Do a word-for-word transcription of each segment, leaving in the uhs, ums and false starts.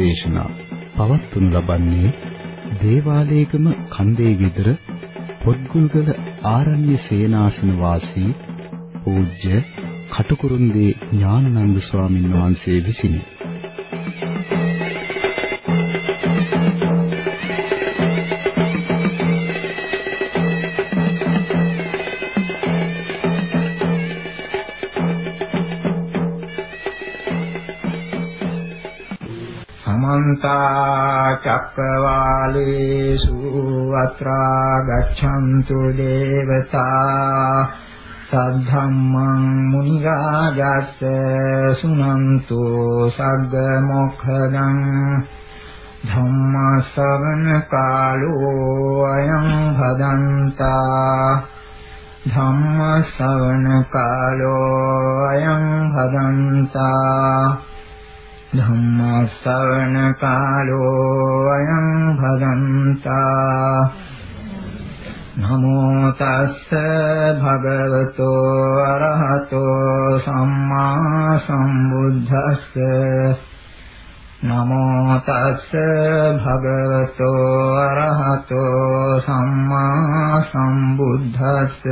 දේශනා පවත්වනු ලබන්නේ දේවාලයේගම කන්දේ ගෙදර පොත්ගුල්ගල ආරණ්‍ය සේනාසන වාසී පූජ්‍ය කටුකුරුන්දී ඥානানন্দ ස්වාමීන් වහන්සේ විසිනි. චක්කවාලේසු අත්‍රා ගච්ඡන්තු දේවතා සද්ධම්මං මුනි රාජස්ස සුනන්තු සග්ග මොක්ඛදං ධම්ම ශ්‍රවණ කාලෝ අයං භදන්තා ධම්ම ශ්‍රවණ කාලෝ අයං භදන්තා ධම්ම ශ්‍රවණ කාලෝ අයං භදන්තා නමෝ තස්ස භගවතෝ අරහතෝ සම්මා සම්බුද්දස්ස නමෝ තස්ස භගවතෝ අරහතෝ සම්මා සම්බුද්දස්ස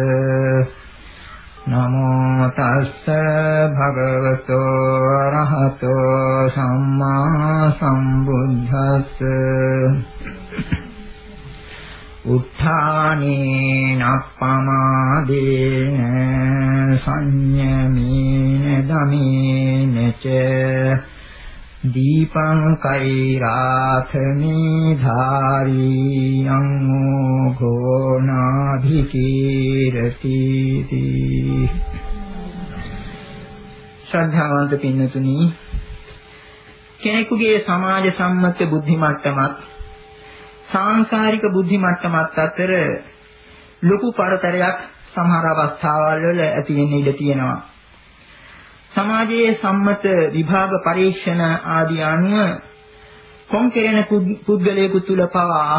නමෝ තස්ස භගවතෝ අරහතෝ සම්මා සම්බුද්දස්ස උත්ථානේ නප්පමාදේන සංයමේන දමේන ච දීපං කෛරාථනේ ධාරියං ගෝනාභිකීරති. ශ්‍රද්ධාවන්ත පින්නතුනි, කෙනෙකුගේ සමාජ සම්මත බුද්ධි මට්ටමත් සාංශාරික බුද්ධි මට්ටමත් අතර ලොකු පරතරයක් සමහර අවස්ථාවල් වල ඇති වෙන්න ඉඩ තියෙනවා. සමාජයේ සම්මත විභාග පරීක්ෂණ ආදී අනුව කොම් කෙරෙන පුද්ගලයෙකු තුල පවා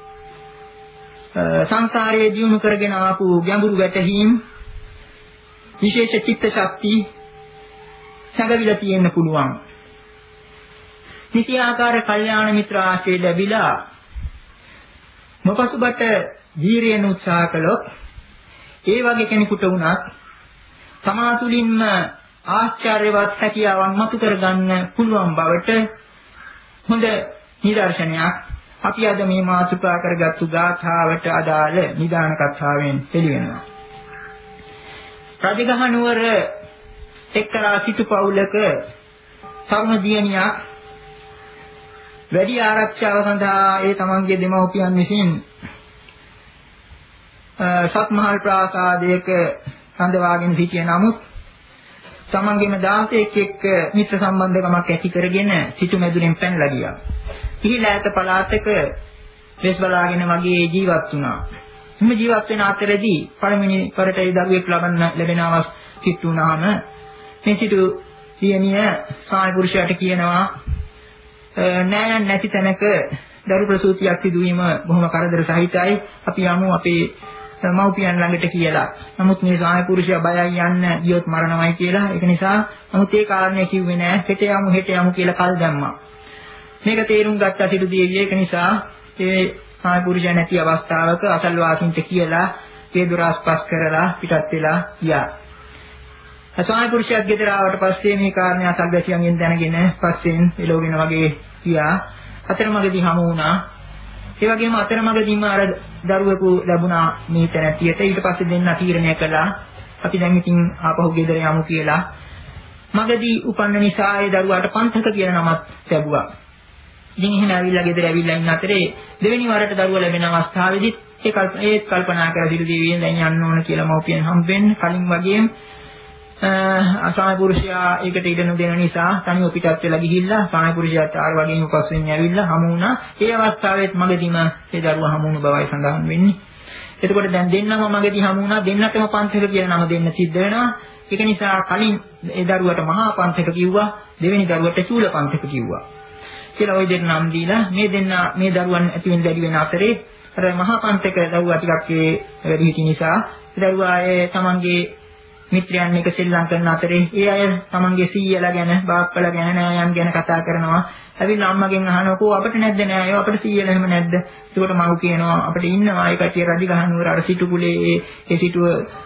සංසාරයේ ජීවු කරගෙන ආපු ගැඹුරු වැටහීම් විශේෂ චිත්ත ශක්ති සැඟවිලා තියෙන්න පුළුවන්. නිත්‍යාකාර කල්යාණ මිත්‍ර ආශ්‍රය ලැබිලා මොපසුබට වීරියෙන් උත්සාහ කළොත් ඒ වගේ කෙනෙකුට වුණත් තමා තුළින්ම ආශ්චර්යවත් හැකියාවන් මතු කරගන්න පුළුවන් බවට හොඳ නිදර්ශනයක් අපි අද මේ මාතෘකා කරගත්තු ගාථාවට අදාළ නිදාන කතාවෙන් පිළිවෙනවා. රජගහ නුවර එක්තරා සිටු පවුලක තරුණ දියණියක් වැඩි ආරක්ෂාව සඳහා ඒ තමන්ගේ දෙමව්පියන් විසින් සත්මහල් ප්‍රාසාදයක සඳවාගෙන සිටිය නමුත් තමන්ගේම දාසයෙක් එක්ක මිත්‍ර සම්බන්ධකමක් ඇති කරගෙන සිටු මැදුරෙන් පැනලා ගියා. ඉහිලා ඇත පළාතක වෙස් බලාගෙන වගේ ජීවත් වුණා. මේ ජීවත් වෙන අතරදී පළවෙනි පරට ඒ දරුවෙක් ලබන්න ලැබෙන අවස්ථාවක් සිටු වුණාම මේ සිටු දියණිය ස්වාමි පුරුෂයාට කියනවා නෑයන් නැති තැනක දරු ප්‍රසූතියක් සිදුවීම බොහොම කරදර සහිතයි. අපි යමු අපේ මව්පියන් ළඟට කියලා. නමුත් මේ ස්වාමි පුරුෂයා බයයි යන්න ගියොත් මරණමයි කියලා. ඒක නිසා නමුත් ඒ කාරණේ කිව්වේ නෑ. හෙට යමු හෙට යමු කියලා කල් දැම්මා. මේක තේරුම් ගත්ත සිටු දෙවිය ඒක නිසා ඒ ස්වාමි පුරුෂයා නැති අවස්ථාවක අසල්වාසීන්ට කියලා ඒ දොර ආස්පස් කරලා පිටත් වෙලා ගියා. ස්වාමි පුරුෂයාත් ගෙදර ආවට පස්සේ මේ කාරණේ අසල්වැසියන්ගෙන් දැනගෙන පස්සෙන් එළවගෙන වගේ ගියා. අතරමඟදී හමු වුණා. ඒ වගේම අතරමඟදීම අර දරුවෙකු ලැබුණා මේ තැනැතියට. ඊට පස්සේ දෙන්න තීරණය කළා අපි දැන් ඉතින් ආපහු ගෙදර යමු කියලා. මගදී උපන්න නිසා ඒ දරුවාට පන්තක කියලා නමක් ලැබුවා. ඉතින් එහෙම ඇවිල්ලා ගෙදර ඇවිල්ලා ඉන්න අතරේ දෙවෙනි වරට දරුවා ලැබෙන අවස්ථාවේදී ඒ ඒත් කල්පනා කර සිටු දේවියෙන් දැන් යන්න ඕන කියලා මව්පියන් හම්බෙන්න කලින් වගේම අසාය පුරුෂයා ඒකට ඉඩ නොදෙන නිසා තනිව පිටත් වෙලා ගිහිල්ලා සාය පුරුෂයාට ආර වගේම පස්සෙන් ඇවිල්ලා හමු වුණා. ඒ අවස්ථාවේත් මගදීම ඒ දරුවා හමු වුණු බවයි සඳහන් වෙන්නේ. එතකොට දැන් දෙන්නම මගදී හමු වුණා. දෙන්නටම පන්තක කියලා නම දෙන්න සිද්ධ වෙනවා. ඒක නිසා කලින් ඒ දරුවට මහා පන්තක කිව්වා, දෙවෙනි දරුවට චූල පන්තක කිව්වා. කියලා ওই දෙන්න නම් දීලා මේ දෙන්න මේ දරුවන් ඇති වෙන දැඩි වෙන අතරේ අර මහා පන්තක දරුවා ටිකක් ඒ වැඩි හිටි නිසා දරුවා ඒ තමන්ගේ මිත්‍රයන් එක්ක සෙල්ලම් කරන අතරේ ඒ අය තමන්ගේ සීයලා ගැන, බාප්පලා ගැන, නෑයන් ගැන කතා කරනවා. ඇවිල්ලා අම්මගෙන් අහනකො අපිට නැද්ද නෑයෝ අපිට සීයලා එහෙම නැද්ද? ඒකට මම කියනවා අපිට ඉන්නවා ඒ කටිය රජගහනුවර අර සිටු කුලේ ඒ ඒ සිටුව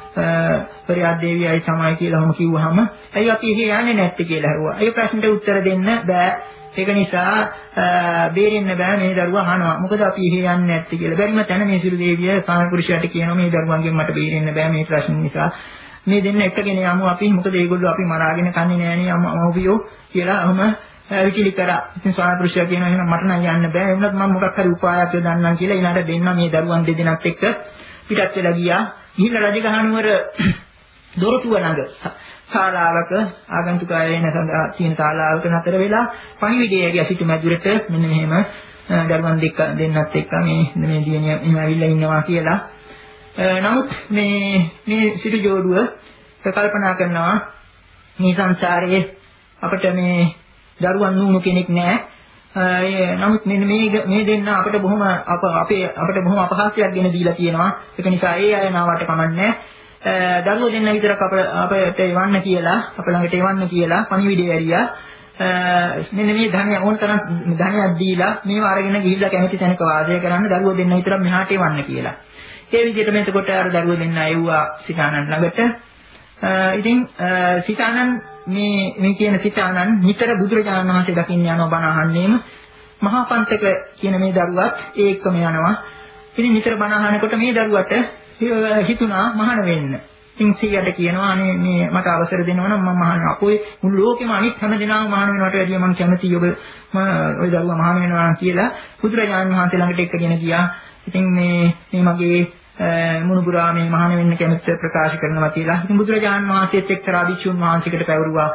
පරියාද දේවියයි තමයි කියලා මම කිව්වහම ඇයි අපි එහෙ යන්නේ නැත්තේ කියලා අහුවා. ඒ ප්‍රශ්නට උත්තර දෙන්න බෑ. ඒක නිසා බේරෙන්න බෑ මේ දරුවා අහනවා. මොකද අපි එහෙ යන්නේ නැත්තේ කියලා. බැරිම තැන මේ සිරු දේවිය සාමපුරුෂයාට කියනවා මේ දරුවන්ගෙන් මට බේරෙන්න බෑ මේ ප්‍රශ්න නිසා. මේ දෙන්න එකගෙන යමු අපි. මොකද ඒගොල්ලෝ අපි මරාගෙන කන්නේ නෑනේ අම්මෝපියෝ කියලා අහම විචිලි කරා. ඉතින් ස්වාමීපුරුෂයා කියනවා එහෙනම් මට නම් යන්න බෑ. ඒ වුණත් මම මොකක් හරි උපායක් යොදන්නම් කියලා ඊළඟට දෙන්න මේ දරුවන් දෙදෙනාත් එක්ක පිටත් වෙලා ගියා. ගිහිල්ලා රජගහනුවර දොරටුව ළඟ ශාලාවක ආගන්තුක අය එන සඳහා තියෙන ශාලාවක නතර වෙලා පණිවිඩය ඇරියා සිටු මැදුරට මෙන්න මෙහෙම දරුවන් දෙක දෙන්නත් එක්ක මේ මේ දියණිය එහෙම ඇවිල්ලා ඉන්නවා කියලා. නමුත් මේ මේ සිටු ජෝඩුව කල්පනා කරනවා මේ සංසාරයේ අපිට මේ දරුවන් නුණු කෙනෙක් නැහැ. නමුත් මෙන්න මේ මේ දෙන්න අපිට බොහොම අපේ අපිට බොහොම අපහාසයක් ගෙන දීලා තියෙනවා. ඒක නිසා ඒ අය නාවට කමන්නේ. දරුවෝ දෙන්න විතරක් අප අපිට එවන්න කියලා අප ළඟට එවන්න කියලා පණිවිඩය ඇරියා. මෙන්න මේ ධනය ඕන තරම් ධනයක් දීලා මේව අරගෙන ගිහිල්ලා කැමති තැනක වාසය කරන්න දරුවෝ දෙන්න විතරක් මෙහාට එවන්න කියලා. ඒ විදිහට මේකට අර දරුවෝ දෙන්න ආයුවා සිතානන් ළඟට. ඉතින් සිතානන් මේ මේ කියන සිතානන් නිතර බුදුරජාණන් වහන්සේ දකින්න යනවා බණ අහන්නේම මහා පන්තක කියන මේ දරුවත් ඒකම යනවා. ඉතින් නිතර බණ අහනකොට මේ දරුවට හිතුණා මහාන වෙන්න. ඉතින් සීයට කියනවා අනේ මේ මට අවසර දෙනවා නම් මම මහාන අපෝයි මුළු ලෝකෙම අනිත් හැම දෙනාම මහාන වෙනවට වැඩිය මම කැමතියි ඔබ ඔය දරුවා මහාන වෙනවා කියලා බුදුරජාණන් වහන්සේ ළඟට එක්කගෙන ගියා. ඉතින් මේ මේ මගේ මුණුබුරා මේ මහාන වෙන්න කැමැත්ත ප්‍රකාශ කරනවා කියලා. ඉතින් බුදුරජාණන් වහන්සේත් එක්තරා භික්ෂුන් වහන්සේකට පැවරුවා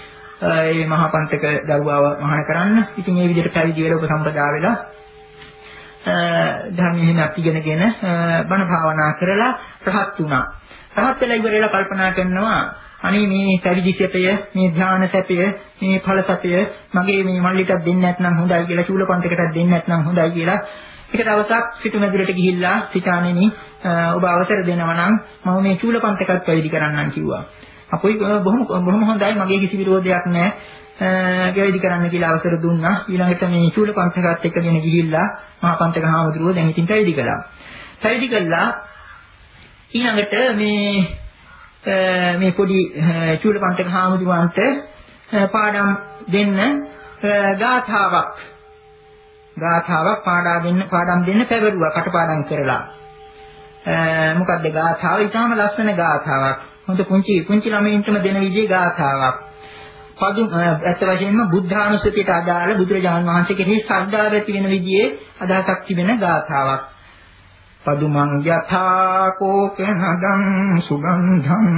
මේ මහා පන්තක දරුවාව මහාන කරන්න. ඉතින් මේ විදිහට පැවිදි වෙලා උපසම්පදා වෙලා ධර්මයෙන් ඉගෙනගෙන බණ භාවනා කරලා රහත් වුණා. රහත් වෙලා ඉවරලා කල්පනා කරනවා අනේ මේ පැවිදි සැපය, මේ ධ්‍යාන සැපය, මේ ඵල සැපය මගේ මේ මල්ලිටත් දෙන්නේ නැත්නම් හොඳයි කියලා, චූලපන්තකටත් දෙන්නේ නැත්නම් හොඳයි කියලා. එක දවසක් සිටු මැදුරට ගිහිල්ලා සිතාණෙනි ඔබ අවසර දෙනවා නම් මම මේ චූලපන්තකත් පැවිදි කරන්නම් කිව්වා. අපොයි බොහොම බොහොම හොඳයි මගේ කිසි විරෝධයක් නැහැ. පැවිදි කරන්න කියලා අවසර දුන්නා. ඊළඟට මේ චූලපන්තකත් එක්කගෙන ගිහිල්ලා මහා පන්තක හාමුදුරුවෝ දැන් ඉතින් පැවිදි කළා. පැවිදි කළා ඊළඟට මේ මේ පොඩි චූලපන්තක හාමුදුරුවන්ට පාඩම් දෙන්න ගාථාවක් ගාථාවක් පාඩා දෙන්න පාඩම් දෙන්න පැවරුවා කටපාඩම් කරලා. මොකක්ද ගාථාව? ඊටාම ලස්සන ගාථාවක්. හොඳ පුංචි පුංචි ළමයින්ටම දෙන විදිහේ ගාථාවක්. පදු ඇත්ත වශයෙන්ම බුද්ධානුස්සතියට අදාළ බුදුරජාණන් වහන්සේ කෙරෙහි ශ්‍රද්ධාව ඇති වෙන විදිහේ අදහසක් තිබෙන ගාථාවක්. පදුමං යථා කෝකනදං සුගන්ධං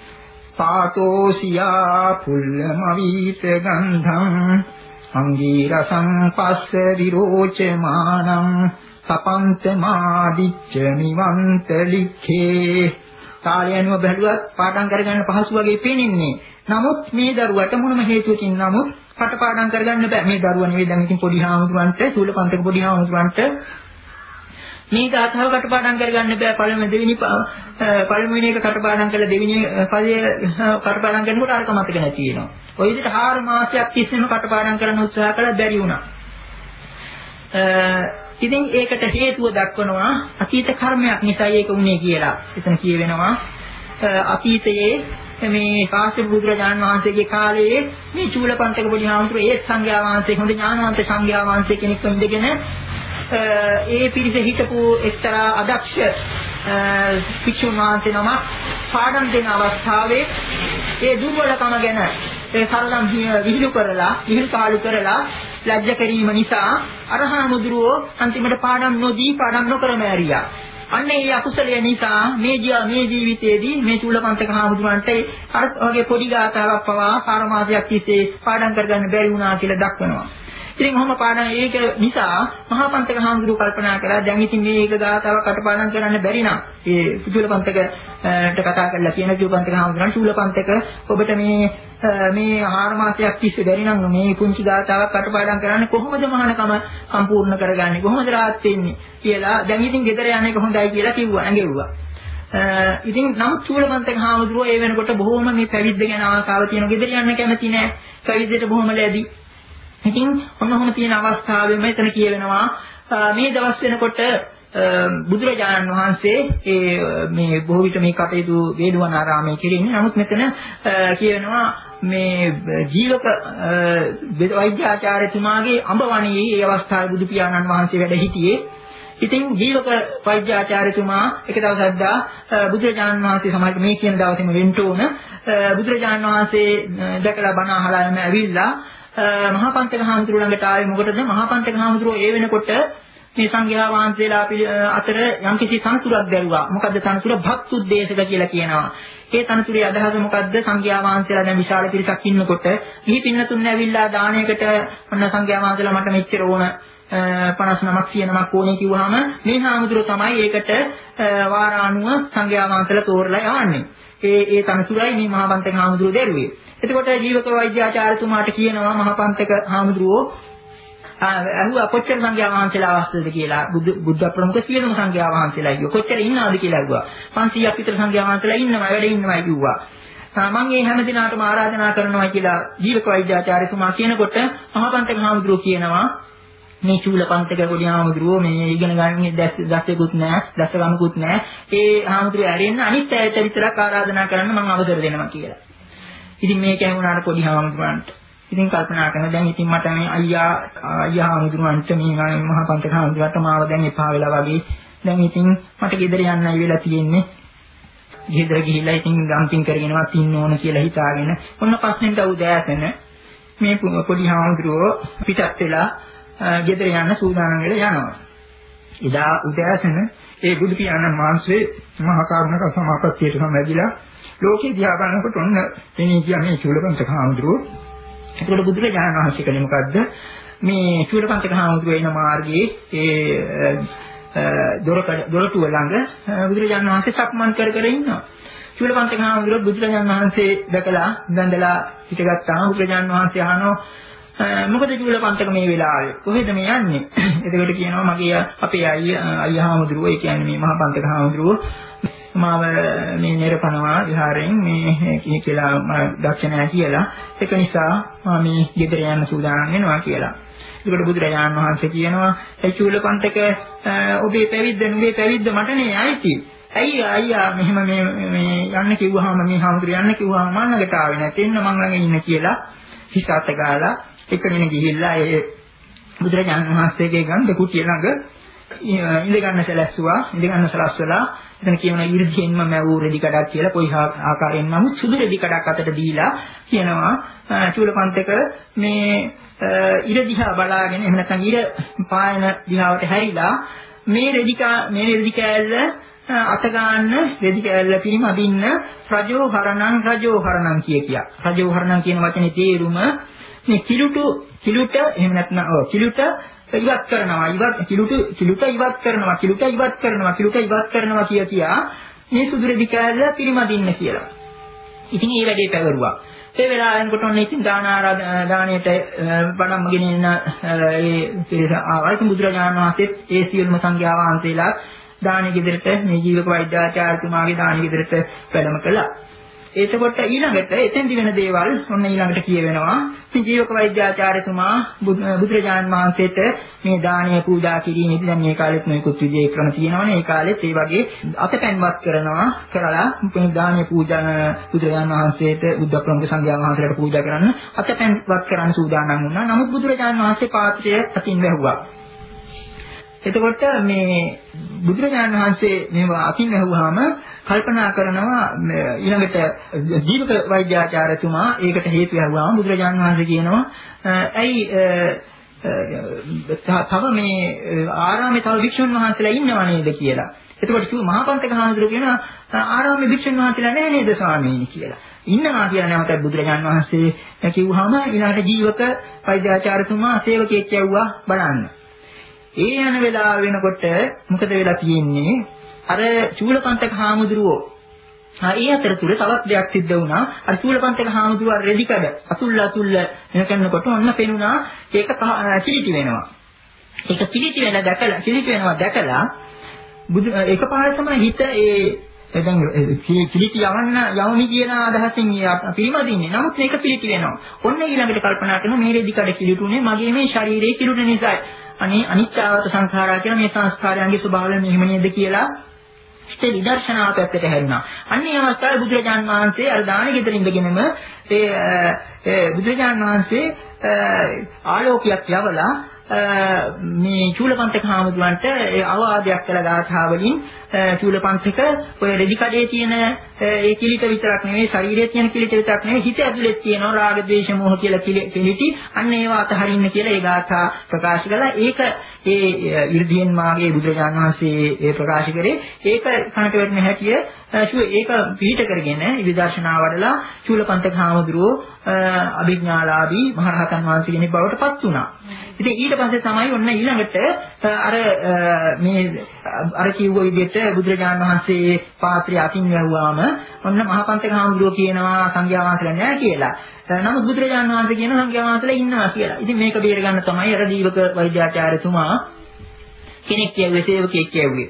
පාතෝසියා පුල්ලමවිත ගන්ධං අංගීරසං පස්ස විරෝචමානං සපන්තමාදිච්ච නිවන්ත ලිඛේ. කාලයන්ව බැලුවත් පාඩම් කරගන්න පහසු වගේ පේනින්නේ. නමුත් මේ දරුවට මොනම හේතුවකින් නමුත් කටපාඩම් කරගන්න බෑ. මේ දරුවා නෙවෙයි දැන් ඉතින් පොඩි හාමුදුරන්ට චූලපන්තක පොඩි හාමුදුරන්ට මේ ගාථාව කටපාඩම් කරගන්න බෑ. පළවෙනි දෙවෙනි පළවෙනි එක කටපාඩම් කළා දෙවෙනි පදය කටපාඩම් කරනකොට අරක මතක නැති වෙනවා. ඔය විදිහට හාර මාසයක් තිස්සේම කටපාඩම් කරන්න උත්සාහ කළා බැරි වුණා. ඉතින් ඒකට හේතුව දක්වනවා අතීත කර්මයක් නිසා ඒක වුණේ කියලා. එතන කියවෙනවා අතීතයේ මේ කාශ්‍යප බුදුරජාණන් වහන්සේගේ කාලයේ මේ චූලපන්තක පොඩි හාමුදුරුවෝ ඒ සංඝයා වහන්සේ හොඳ ඥානවන්ත සංඝයා වහන්සේ කෙනෙක් ඉඳගෙන ඒ පිරිස හිටපු එක්තරා අදක්ෂ භික්ෂුන් වහන්සේ නම පාඩම් දෙන අවස්ථාවේ ඒ දුර්වලකම ගැන ඒ සරලම් විහිළු කරලා විහිළු කාලු කරලා ලැජ්ජ කිරීම නිසා අරහාමුදුරුවෝ අන්තිමට පාඩම් නොදී පාඩම් නොකරම ඇරියා. අන්න ඒ අකුසලය නිසා මේ මේ ජීවිතයේදී මේ චූලපන්තක හාමුදුරන්ට අර වගේ පොඩි ගාතාවක් පවා පාරමාසයක් තිස්සේ පාඩම් කරගන්න බැරි වුණා කියලා දක්වනවා. ඉතින් ඔහොම පාඩම් ඒක නිසා මහා පන්තක හාමුදුරුවෝ කල්පනා කළා දැන් ඉතින් මේක ගාතාවක් කටපාඩම් කරන්න බැරි නම් ඒ චූලපන්තකට කතා කරලා කියන චූලපන්තක හාමුදුරන් චූලපන්තක ඔබට මේ මේ ආහාර මාසයක් තිස්සේ බැරි නම් මේ පුංචි ගාතාවක් කටපාඩම් කරන්න කොහොමද මහානකම සම්පූර්ණ කරගන්නේ කොහොමද rahat වෙන්නේ කියලා දැන් ඉතින් ගෙදර යන එක හොඳයි කියලා කිව්වා ඇඟෙව්වා. ඉතින් නමුත් චූලපන්තක හාමුදුරුවෝ ඒ වෙනකොට බොහොම මේ පැවිද්ද ගැන ආසාව තියෙන ගෙදර යන්න කැමති නෑ. පැවිද්දට බොහොම ලැබි. ඉතින් ඔන්නෝම තියෙන අවස්ථාවෙම එතන කියවෙනවා මේ දවස් වෙනකොට බුදුරජාණන් වහන්සේ ඒ මේ බොහෝ විට මේ කටයුතු වේළුවනාරාමයේ කෙරෙන්නේ. නමුත් මෙතන කියවෙනවා මේ ජීවක වෛද්‍යාචාර්යතුමාගේ අඹවණේ මේ අවස්ථාවේ බුදු පියාණන් වහන්සේ වැඩ සිටියේ. ඉතින් ජීවක වෛද්‍යාචාර්යතුමා එක දවසක් දා බුදුරජාණන් වහන්සේ සමහරට මේ කියන දවසේම වෙන්න ඕන බුදුරජාණන් වහන්සේ දැකලා බණ අහලා යන ඇවිල්ලා මහා පන්තක හාමුදුරුවෝ ළඟට ආවේ. මොකටද මහා පන්තක හාමුදුරුවෝ ඒ වෙනකොට මේ සංඝයා වහන්සේලා අතර යම්කිසි තනතුරක් දැරුවා. මොකද්ද තනතුර? භක්තුද්දේශක කියලා කියනවා. ඒ තනතුරේ අදහස මොකද්ද? සංඝයා වහන්සේලා දැන් විශාල පිරිසක් ඉන්නකොට ඉහි පින්නතුන් ඇවිල්ලා දානයකට ඔන්න සංඝයා වහන්සේලා මට මෙච්චර ඕන පනස් නමක් සිය නමක් ඕනේ කිව්වහම මේ හාමුදුරුවෝ තමයි ඒකට වාරානුව සංඝයා වහන්සේලා තෝරලා යවන්නේ. ඒ ඒ තනතුරයි මේ මහා පන්තක හාමුදුරුවෝ දැරුවේ. එතකොට ජීවක වෛද්‍යාචාර්යතුමාට කියනවා මහා පන්තක හාමුදුරුවෝ අහුවා කොච්චර සංඝයා වහන්සේලා අවස්ථද කියලා. බුදු බුද්ධ ප්‍රමුඛ සියලුම සංඝයා වහන්සේලා කිව්වා. කොච්චර ඉන්නවද කියලා අහුවා. පන්සීයක් විතර සංඝයා වහන්සේලා ඉන්නවා වැඩ ඉන්නවා කිව්වා. මම මේ හැම දිනාටම ආරාධනා කරනවා කියලා ජීවක වෛද්‍යාචාර්යතුමා කියනකොට මහා පන්තක හාමුදුරුවෝ කියනවා මේ චූලපන්තක පොඩි හාමුදුරුවෝ මේ ඉගෙන ගන්න දැස් දැස්සෙකුත් නැහැ දැස්ස ගමකුත් නැහැ. ඒ හාමුදුරුවෝ ඇරෙන්න අනිත් අයට විතරක් ආරාධනා කරන්න මම අවසර දෙනවා කියලා. ඉතින් මේක ඇහුණාට පොඩි හාමුදුරුවන්ට ඉතින් කල්පනා කරන දැන් ඉතින් මට මේ අයියා අයියා හාමුදුරුවන්ට මේ මහා පන්තක හාමුදුරුවන්ට මාව දැන් එපා වෙලා වගේ දැන් ඉතින් මට ගෙදර යන්නයි වෙලා තියෙන්නේ. ගෙදර ගිහිල්ලා ඉතින් ගම්පින් කරගෙනවත් ඉන්න ඕන කියලා හිතාගෙන ඔන්න පස්සෙන්ට උදෑසන මේ පොඩි හාමුදුරුවෝ පිටත් වෙලා ගෙදර යන්න සූදානම් වෙලා යනවා. එදා උදෑසන ඒ බුදු පියාණන් වහන්සේ මහා කරුණක සමාපත්තියට සමවැදිලා ලෝකේ දිහා බලනකොට ඔන්න එනේ කියන්නේ චූලපන්තක හාමුදුරුවෝ. ඒකට බුදුරජාණන් වහන්සේ කලේ මොකද්ද? මේ චූලපන්තක හාමුදුරුවෝ එන මාර්ගයේ ඒ දොරකඩ දොරටුව ළඟ බුදුරජාණන් වහන්සේ සක්මන් කර කර ඉන්නවා. චූලපන්තක හාමුදුරුවෝ බුදුරජාණන් වහන්සේ දැකලා වැඳලා පිටගත්තාම බුදුරජාණන් වහන්සේ අහනවා මොකද චූලපන්තක මේ වෙලාවේ කොහෙද මේ යන්නේ? එතකොට කියනවා මගේ අපේ අයියා අයියා හාමුදුරුවෝ ඒ කියන්නේ මේ මහා පන්තක හාමුදුරුවෝ මාව මේ නිරපනවා විහාරයෙන් මේ කියලා දක්ෂණය කියලා. ඒක නිසා මම මේ ගෙදර යන්න සූදානම් වෙනවා කියලා. ඒකට බුදුරජාණන් වහන්සේ කියනවා ඒ චූලපන්තක ඔබේ පැවිද්ද නුඹේ පැවිද්ද මට නේ ආйти. ඇයි අයියා මෙහෙම මේ මේ යන්න කිව්වහම මේ හාමුදුරුවෝ යන්න කිව්වහම මම ළඟට ආවේ නැත්නම් එන්න මං ළඟ ඉන්න කියලා හිසත් ගාලා එකගෙන ගිහිල්ලා ඒ බුදුරජාණන් වහන්සේගේ ගන්ධ කුටිය ළඟ ඉඳ ගන්න සැලැස්සුවා. ඉඳ ගන්න සලස්වලා එතන කියන ඉර්ධියෙන්ම මැවූ රෙදි කඩක් කියලා කොයි ආකාරයෙන් නමුත් සුදු රෙදි කඩක් අතට දීලා කියනවා චූලපන්තක මේ ඉර දිහා බලාගෙන එහෙම නැත්නම් ඉර පායන දිහාවට හැරිලා මේ රෙදි මේ රෙදි කෑල්ල අත ගන්න රෙදි කෑල්ල පිරිමදින්න රජෝ හරණං රජෝ හරණං කිය කිය. රජෝ හරණං කියන වචනේ තේරුම මේ කිලුට කිලුට එහෙම නැත්නම් ඔව් කිලුට ඉවත් කරනවා ඉවත් කිලුට කිලුට ඉවත් කරනවා කිලුට ඉවත් කරනවා කිලුට ඉවත් කරනවා කිය කියා මේ සුදු රෙදි කෑල්ල පිරිමදින්න කියලා. ඉතින් ඒ වැඩේ පැවරුවා. ඒ වෙලාවෙන්කොට ඔන්න ඉතින් දාන ආරාධනාණයට බණම්ගෙන ඉන්න ඒ පිරිස ආවා. ඉතින් බුදුරජාණන් වහන්සේත් ඒ සියලුම සංඝයා වහන්සේලා දානෙ ගෙදරට මේ ජීවක වෛද්‍යාචාර්යතුමාගේ දානෙ ගෙදරට වැඩම කළා. එතකොට ඊළඟට එතෙන්දි වෙන දේවල් ඔන්න ඊළඟට කියවෙනවා. ඉතින් ජීවක වෛද්‍යාචාර්යතුමා බුදුරජාණන් වහන්සේට මේ දානීය පූජා කිරීමේදී දැන් මේ කාලෙත් මේකුත් විදිහේ ක්‍රම තියෙනවනේ. ඒ කාලෙත් ඒ වගේ අතපැන්වත් කරනවා කරලා මේ දානීය පූජා බුදුරජාණන් වහන්සේට බුද්ධ ප්‍රමුඛ සංඝයා වහන්සේලාට පූජා කරන්න අතපැන්වත් කරන්න සූදානම් වුණා. නමුත් බුදුරජාණන් වහන්සේ පාත්‍රය අතින් වැහුවා. එතකොට මේ බුදුරජාණන් වහන්සේ මේවා අතින් වැහුවාම කල්පනා කරනවා ඊළඟට ජීවක වෛද්‍යාචාර්යතුමා ඒකට හේතු යවුවාම බුදුරජාණන් වහන්සේ කියනවා ඇයි තව මේ ආරාමේ තව වික්ෂුන් වහන්සේලා ඉන්නව නේද කියලා. එතකොට මහා පන්තක හාමුදුරුවෝ කියනවා ආරාමේ වික්ෂුන් වහන්සේලා නැහැ නේද ස්වාමීනි කියලා. ඉන්නවා කියලා නැවත බුදුරජාණන් වහන්සේ කිව්වහම ඊළඟට ජීවක වෛද්‍යාචාර්යතුමා සේවකයෙක් යවුවා බලන්න. ඒ යන වෙලාව වෙනකොට මොකද වෙලා තියෙන්නේ? අර චූලපන්තක හාමුදුරුවෝ ඒ අතරතුර තවත් දෙයක් සිද්ධ වුණා. අර චූලපන්තක හාමුදුරුවෝ රෙදි කඩ අතුල්ල අතුල්ල එනකනකොට ඔන්න පෙනුණා ඒක පිළිටි වෙනවා. ඒක පිළිටි වෙන දැකලා පිළිටි වෙනවා දැකලා බුදු එකපාරටම හිත ඒ දැන් කිලිටි යවන්න යවමි කියන අදහසින් පිළිමදින්නේ. නමුත් මේක පිළිටි වෙනවා. ඔන්න ඊළඟට කල්පනා කරන මේ රෙදි කඩ කිලිටුනේ මගේ මේ ශරීරයේ කිලුට නිසායි. අනේ අනිත්‍යවත සංඛාරා කියන මේ සංස්කාරයන්ගේ ස්වභාවය මෙහෙම නේද කියලා ඉතින් විදර්ශනාව පැත්තට හැරුණා. අන්නේ අවස්ථාවේ බුදුරජාන් වහන්සේ අර දාන ගෙදර ඉඳගෙනම ඒ බුදුරජාන් වහන්සේ ආලෝකයක් යවලා මේ චූලපන්තක හාමුදුරන්ට ඒ අවවාදයක් කළ ගාථා වලින් චූලපන්තක ඔය රෙදි කඩේ තියෙන ඒ කිලිට විතරක් නෙවෙයි ශරීරයේ තියෙන කිලිට විතරක් නෙවෙයි හිත ඇතුලේ තියෙන රාග ද්වේෂ මෝහ කියලා කිලිටි අන්න ඒවා අතහරින්න කියලා ඒ ගාථා ප්‍රකාශ කළා. ඒක ඒ ඉර්ධියෙන් මාගේ බුදුරජාණන් වහන්සේ ඒ ප්‍රකාශ කරේ ඒක කනට වැටෙන හැටිය ඒක පිළිට කරගෙන විදර්ශනා වඩලා චූලපන්තක හාමුදුරුවෝ අභිඥාලාභී මහරහතන් වහන්සේ කෙනෙක් බවට පත් වුණා. ඉතින් ඊට පස්සේ තමයි ඔන්න ඊළඟට අර මේ අර කිව්ව විදිහට බුදුරජාණන් වහන්සේ පාත්‍රය අතින් වැව්වාම ඔන්න මහපන්තක හාමුදුරුවෝ කියනවා සංඝයා වහන්සේලා නැහැ කියලා. නමුත් බුදුරජාණන් වහන්සේ කියන සංඝයා වහන්සේලා ඉන්නවා කියලා. ඉතින් මේක බේර ගන්න තමයි අර දීවක වෛද්‍යාචාර්යතුමා කෙනෙක් කියුවේ සේවකයෙක් කියුවේ.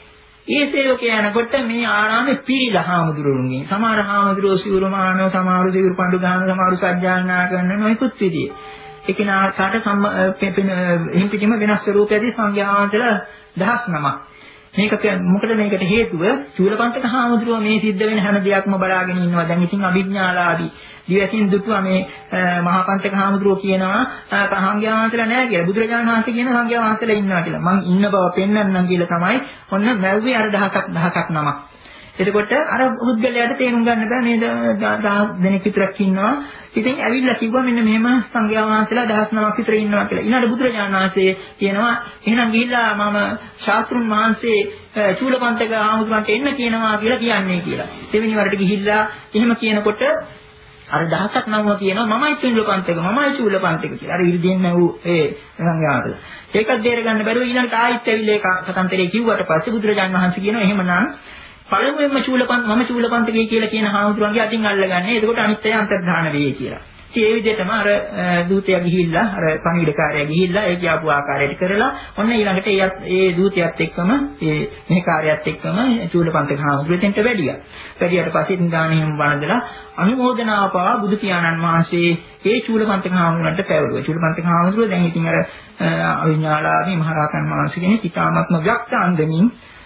ඒ සේවකයා යනකොට මේ ආරාමේ පිරිලා හාමුදුරුවන්ගෙන් සමහර හාමුදුරුවෝ සිවුරුමානව සමහර සිවුරු පඳු ගන්න සමහර සජ්ජායනා කරන නොයෙකුත් විදිහේ එකිනෙකාට සම්ම හිම්පිටිම වෙනස් ස්වරූපයේදී සංඝයා වහන්සේලා දහස් නමක්. මේක මොකද මේකට හේතුව චූලපන්තක හාමුදුරුවෝ මේ සිද්ධ වෙන හැම දෙයක්ම බලාගෙන ඉන්නවා. දැන් ඉතින් අභිඥාලාභී දිවසින් දුටුවා මේ මහා පන්තක හාමුදුරුවෝ කියනවා සංඝයා වහන්සේලා නැහැ කියලා. බුදුරජාණන් වහන්සේ කියන සංඝයා වහන්සේලා ඉන්නවා කියලා. මං ඉන්න බව පෙන්වන්නම් කියලා තමයි ඔන්න මැව්වේ අර දහසක් දහසක් නමක්. එතකොට අර පුද්ගලයාට තේරුම් ගන්න බෑ මේ දහස් දෙනෙක් විතරක් ඉන්නවා. ඉතින් ඇවිල්ලා කිව්වා මෙන්න මෙහෙම සංඝයා වහන්සේලා දහස් නමක් විතර ඉන්නවා කියලා. ඊළඟ බුදුරජාණන් වහන්සේ කියනවා එහෙනම් ගිහිල්ලා මම ශාස්ත්‍රුන් වහන්සේ චූලපන්තක හාමුදුරන්ට එන්න කියනවා කියලා කියන්නේ කියලා. දෙවෙනි වරට ගිහිල්ලා එහෙම කියනකොට අර දහසක් නම කියනවා මමයි චූලපන්තක මමයි චූලපන්තක කියලා. අර ඉර්ධියෙන් නැවු ඒ සංඝයාට. ඒකත් දෙර ගන්න බැරුව ඊළඟට ආයිත් ඇවිල්ලා ඒක කතන්තරේ කිව්වට පස්සේ බුදුරජාණන් වහන්සේ කියනවා එහෙමනම් පළමුවෙන්ම චූලපන්ත මම චූලපන්තකයි කියලා කියන හාමුදුරන්ගේ අතින් අල්ලගන්නේ. එතකොට අනිත් අය අන්තර්ධාන වෙයි කියලා. ඉතින් ඒ විදිහටම අර දූතයා ගිහිල්ලා අර පණිවිඩකාරයා ගිහිල්ලා ඒ කියපු ආකාරයට කරලා ඔන්න ඊළඟට ඒ දූතයාත් එක්කම ඒ මෙහෙකාරයාත් එක්කම චූලපන්තක හාමුදුරෙන්ට වැඩියා. වැඩියට පස්සේ ඉතින් දානෙම වළඳලා අනුමෝදනාව පවා බුදු පියාණන් වහන්සේ ඒ චූලපන්තක හාමුදුරන්ට පැවරුවා. චූලපන්තක හාමුදුරුවෝ දැන් ඉතින් අර අවිඥාලාභී මහරහතන් වහන්සේ කෙනෙක් ඉතාමත්ම ව්‍යක්ත අන්දමින්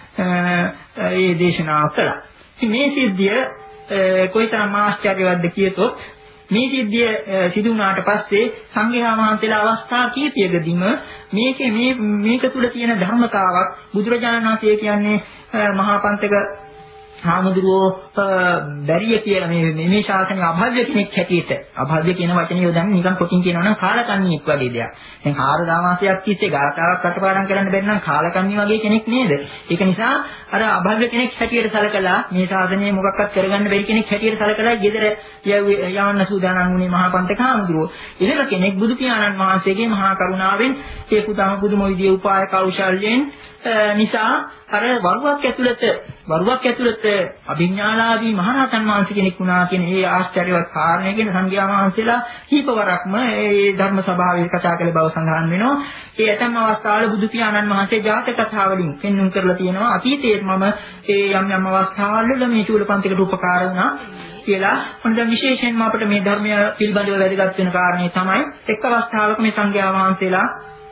ඒ දේශනාව කළා. ඉතින් මේ සිද්ධිය කොයිතරම් ආශ්චර්යවත්ද කියතොත් මේ සිද්ධිය සිදු වුණාට පස්සේ සංඝයා වහන්සේලා අවස්ථා කීපයකදීම මේකේ මේ මේක තුල තියෙන ධර්මතාවක් බුදුරජාණන් වහන්සේ කියන්නේ මහා පන්තක හාමුදුරුවෝ බැරිය කියලා මේ මේ ශාසනය අභාව්‍ය කෙනෙක් හැටියට අභාව්‍ය කියන වචනේ යොදන්නේ නිකන් පොතින් කියනවා නම් කාලකන්ණියෙක් වගේ දෙයක්. දැන් හාරදා මාසයක් තිස්සේ ගාථාවක් කටපාඩම් කරන්න බැරි නම් කාලකන්ණි වගේ කෙනෙක් නේද? ඒක නිසා අර අභාව්‍ය කෙනෙක් හැටියට සැලකලා මේ ශාසනය මොකක්වත් කරගන්න බැරි කෙනෙක් හැටියට සැලකලා ගෙදර යවන්න සූදානම් වුණේ මහා පන්තක හාමුදුරුවෝ. එහෙම කෙනෙක් බුදු පියාණන් වහන්සේගේ මහා කරුණාවෙන් ඒ පුතම පුදුම විදියේ උපාය කෞශල්‍යයෙන් නිසා අර වරුවක් ඇතුළත වරුවක් ඇතුළත අභිඥාලාභී මහරහතන් වහන්සේ කෙනෙක් වුණා කියන ඒ ආශ්චර්යවත් කාරණය ගැන සංඝයා වහන්සේලා කීපවරක්ම ඒ ධර්ම සභාවේ කතා කළ බව සඳහන් වෙනවා. ඒ ඇතම් අවස්ථාවල බුදු පියාණන් වහන්සේ ජාතක කතා වලින් පෙන්වුම් කරලා තියෙනවා. අතීතයේ මම ඒ යම් යම් අවස්ථාවල මේ චූලපන්තිකට උපකාර වුණා කියලා. මොකද විශේෂයෙන්ම අපිට මේ ධර්මය පිළිබඳව වැදගත් වෙන කාරණේ තමයි එක් අවස්ථාවක මේ සංඝයා වහන්සේලා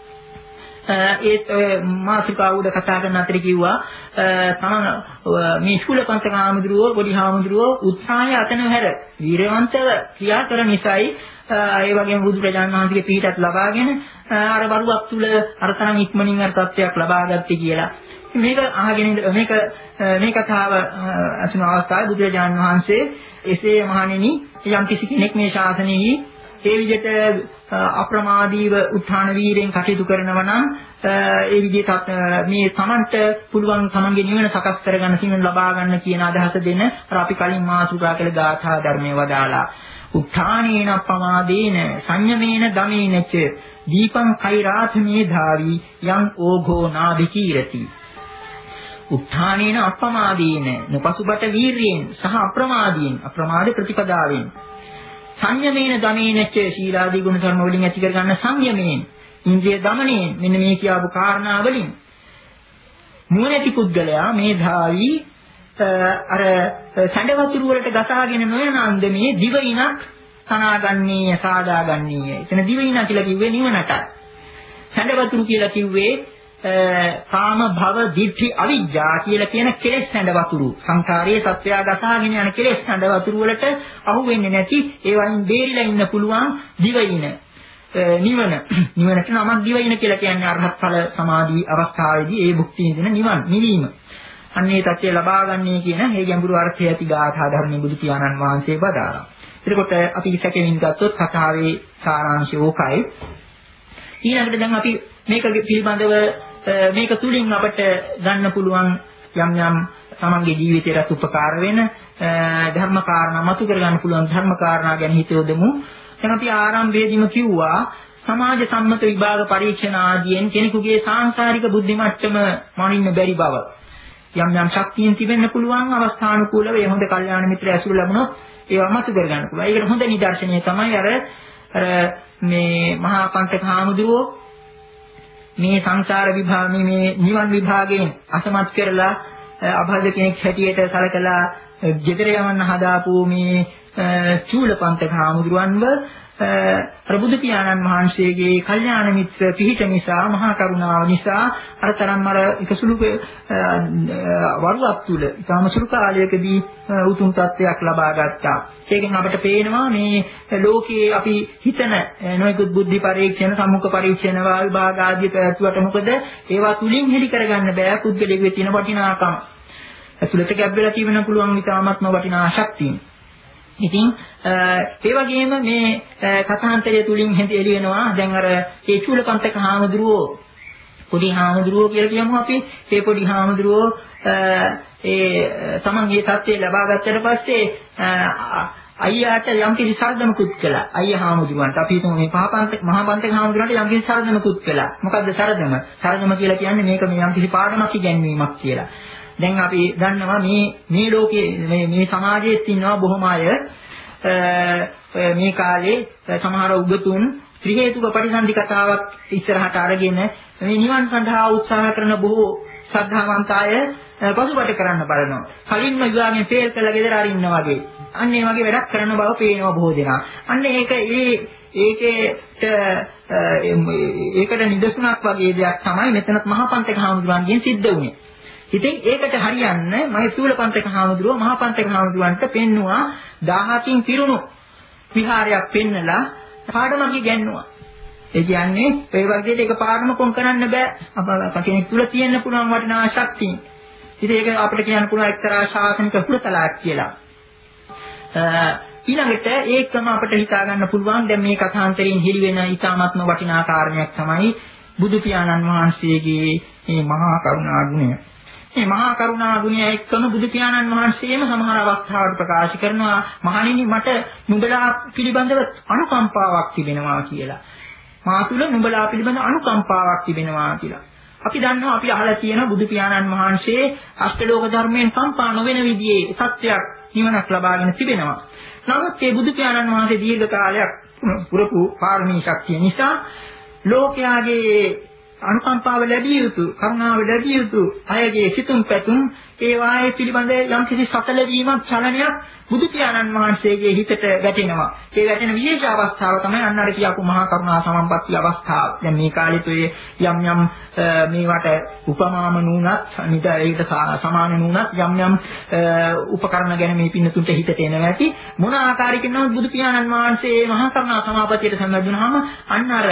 ඒත් මාසිකාව උඩ කතා කරන අතර කිව්වා තමන් මේ චූලපන්තක හාමුදුරුවෝ පොඩි හාමුදුරුවෝ උත්සාහය අතන හැර වීරවන්තව ක්‍රියා කරන නිසායි ඒ වගේම බුදුරජාණන් වහන්සේගේ පිහිටත් ලබාගෙන අර වරුවක් තුල අර තරම් ඉක්මනින් අර තත්ත්වයක් ලබා ගත්තේ කියලා. මේක අහගෙන මේක මේ කතාව අසුන අවස්ථාවේ බුදුරජාණන් වහන්සේ එසේ මහණෙනි යම් කිසි කෙනෙක් මේ ශාසනයෙහි ඒ විදිහට අප්‍රමාදීව උත්හාන වීරයෙන් කටයුතු කරනවා නම් ඒ විදිහට මේ තමන්ට පුළුවන් තමන්ගේ නිවන සකස් කරගන්න සිහින ලබා ගන්න කියන අදහස දෙන අර අපි කලින් මාතෘකා කළ ගාථා ධර්මයේ වදාලා උත්හානේන අප්‍රමාදේන සංයමේන දමේනච දීපං කෛරාථමේ ධාවි යං ඕඝෝ නාභිකීරති. උත්හානේන අප්‍රමාදේන නොපසුබට වීරියෙන් සහ අප්‍රමාදයෙන් අප්‍රමාද ප්‍රතිපදාවෙන් සංයමේන දමේනච්ච ශීලාදී ගුණ ධර්ම වලින් ඇති කරගන්න සංයමයෙන් ඉන්ද්‍රිය දමනයෙන් මෙන්න මේ කියාපු කාරණා වලින් නුවණැති පුද්ගලයා මේ ධාවි අර සැඬ වතුර වලට ගසාගෙන නොයන අන්දමේ දිවයිනක් තනාගන්නේ සාදාගන්නේ. එතන දිවයින කියලා කිව්වේ නිවනට. සැඬ වතුර කියලා කිව්වේ කාම භව දිට්ඨි අවිජ්ජා කියලා කියන කෙලෙස් සැඬ වතුරු. සංසාරයේ සත්‍යය ගසාගෙන යන කෙලෙස් සැඬ වතුරු වලට අහු වෙන්නේ නැති ඒ වයින් බේරිලා ඉන්න පුළුවන් දිවයින. නිවන නිවනට නමක් දිවයින කියලා කියන්නේ අරහත් ඵල සමාධි අවස්ථාවේදී ඒ භුක්ති විඳින නිවන් නිවීම. අන්නේ තත්ත්වය ලබා ගන්නේ කියන මේ ගැඹුරු අර්ථය ඇති ගාථා ධර්මයේ බුදු පියාණන් වහන්සේ වදාළා. එතකොට අපි සැකෙමින් ගත්තොත් කතාවේ සාරාංශය ඕකයි. ඊළඟට දැන් අපි මේක පිළිබඳව මේක තුලින් අපට ගන්න පුළුවන් යම් යම් තමන්ගේ ජීවිතයට උපකාර වෙන ධර්ම කාරණා මතු කර ගන්න පුළුවන් ධර්ම කාරණා ගැන හිත යොදමු. දැන් අපි ආරම්භයේදීම කිව්වා සමාජ සම්මත විභාග පරීක්ෂණ ආදීන් කෙනෙකුගේ සාංශාරික බුද්ධි මට්ටම මනින්න බැරි බව. යම් යම් ශක්තියින් තිබෙන්න පුළුවන් අවස්ථානුකූලව ඒ හොඳ කල්යාණ මිත්‍ර ඇසුර ලැබුණොත් ඒවා මතු කර ගන්න පුළුවන්. ඒකට හොඳ නිදර්ශනය තමයි අර අර මේ මහා පන්තක හාමුදුරුවෝ මේ සංසාර විභාගයේ මේ නිවන් විභාගයෙන් අසමත් කරලා අභාද කෙනෙක් හැටියට සලකලා ගෙදර යවන්න හදාපු මේ චූලපන්තක හාමුදුරුවන්ව ප්‍රබුද්ධ පියාණන් වහන්සේගේ කල්යාණ මිත්‍ර පිහිට නිසා මහා කරුණාව නිසා අර තරම් අර එකසුළු වරුවක් තුල ඊටම සුළු කාලයකදී උතුම් තත්ත්වයක් ලබා ගත්තා. ඒකෙන් අපිට පේනවා මේ ලෝකයේ අපි හිතන නොයෙකුත් බුද්ධි පරීක්ෂණ, සම්මුඛ පරීක්ෂණ, විභාග ආදී පැවැත්වුවට මොකද ඒවා තුලින් හෙලි කරගන්න බෑ පුද්ගලයෙකුගේ තියෙන වටිනාකම. ඇතුළත ගැබ්බලා තියෙන පුළුවන් ඊටාත්ම වටිනා ශක්තිය. ඉතින් ඒ වගේම මේ කථාන්තරය තුලින් හෙඳි එළි වෙනවා දැන් අර ඒ චූලපන්තක හාමුදුරුවෝ පොඩි හාමුදුරුවෝ කියලා කියමු අපි ඒ පොඩි හාමුදුරුවෝ ඒ තමන්ගේ තත්ත්වය ලබා ගත්තට පස්සේ අයියාට යම්කිසි සරදමකුත් කළා අයියා හාමුදුරුවන්ට අපි හිතමු මේ පහපන්තක මහපන්තක හාමුදුරුවන්ට යම්කිසි සරදමකුත් කළා මොකද්ද සරදම සරදම කියලා කියන්නේ මේක මේ යම්කිසි පාඩමක් ඉගැන්වීමක් කියලා. දැන් අපි දන්නවා මේ මේ ලෝකයේ මේ මේ සමාජයේ ඉන්නවා බොහොම අය මේ කාලේ සමහර උගතුන් ත්‍රි හේතුක පරිසන්ධි කතාවක් ඉස්සරහට අරගෙන මේ නිවන් සඳහා උත්සාහ කරන බොහෝ ශ්‍රද්ධාවන්ත අය පසුබට කරන්න බලනවා. කලින්ම විවාහයෙන් ෆේල් කරලා ගෙදර අරින්න වගේ. අන්න ඒ වගේ වැඩක් කරන බව පේනවා බොහෝ දෙනා. අන්න ඒක ඒ ඒකේට ඒකට නිදසුනක් වගේ දෙයක් තමයි මෙතනත් මහපන්තක හාමුදුරන්ගෙන් සිද්ධ වුණේ. ඉතින් ඒකට හරියන්න මම චූලපන්තක හාමුදුරුවෝ මහපන්තක හාමුදුරුවන්ට පෙන්නවා දහහකින් පිරුණු විහාරයක් පෙන්නලා පාඩමක් ඉගෙනුවා. ඒ කියන්නේ ඒ වර්ගයට ඒක පාඩමකොන් කරන්න බෑ. අප කෙනෙක් තුල තියෙන්න පුළුවන් වටිනා ශක්තිය. ඉතින් ඒක අපිට කියන්න පුළුවන් එක්තරා ශාසනික හුලතලයක් කියලා. ඊළඟට ඒකම අපිට හිතා ගන්න පුළුවන් දැන් මේ කථාන්තරයෙන් හෙළි වෙන ඊ타ත්ම වටිනා කාරණයක් තමයි බුදු පියාණන් වහන්සේගේ මේ මහා කරුණා ගුණය. මේ මහා කරුණා ගුණය එක්කම බුදු පියාණන් වහන්සේම සමහර අවස්ථාවල ප්‍රකාශ කරනවා මහණෙනි මට නුඹලා පිළිබඳව අනුකම්පාවක් තිබෙනවා කියලා. මා තුල නුඹලා පිළිබඳ අනුකම්පාවක් තිබෙනවා කියලා. අපි දන්නවා අපි අහලා තියෙන බුදු පියාණන් වහන්සේ අෂ්ටලෝක ධර්මයෙන් කම්පා නොවන විදිහේ සත්‍යයක් නිවනක් ලබාගෙන තිබෙනවා. නමුත් මේ බුදු පියාණන් වහන්සේ දීර්ඝ කාලයක් පුරපු පාරමී ශක්තිය නිසා ලෝකයාගේ අනුකම්පාව ලැබිය යුතු කරුණාව ලැබිය යුතු අයගේ සිතුම් පැතුම් ඒ වායේ පිළිබඳ යම්කිසි සතල වීමක් චලනයක් බුදු පියාණන් වහන්සේගේ හිතට වැටෙනවා. ඒ වැටෙන විශේෂ අවස්ථාව තමයි අන්න අර කියපු මහා කරුණා සමන්පත්ති අවස්ථාව. දැන් මේ කාලෙත් ඔය යම් යම් මේවට උපමාම නුනත් නිත ඒකට සමාන නුනත් යම් යම් උපකරණ ගැන මේ පින්නතුන්ට හිතට එනවා ඇති. මොන ආකාරයකින් නමුත් බුදු පියාණන් වහන්සේ මහා කරුණා සමාපත්තියට සම්බන්ධ අන්න අර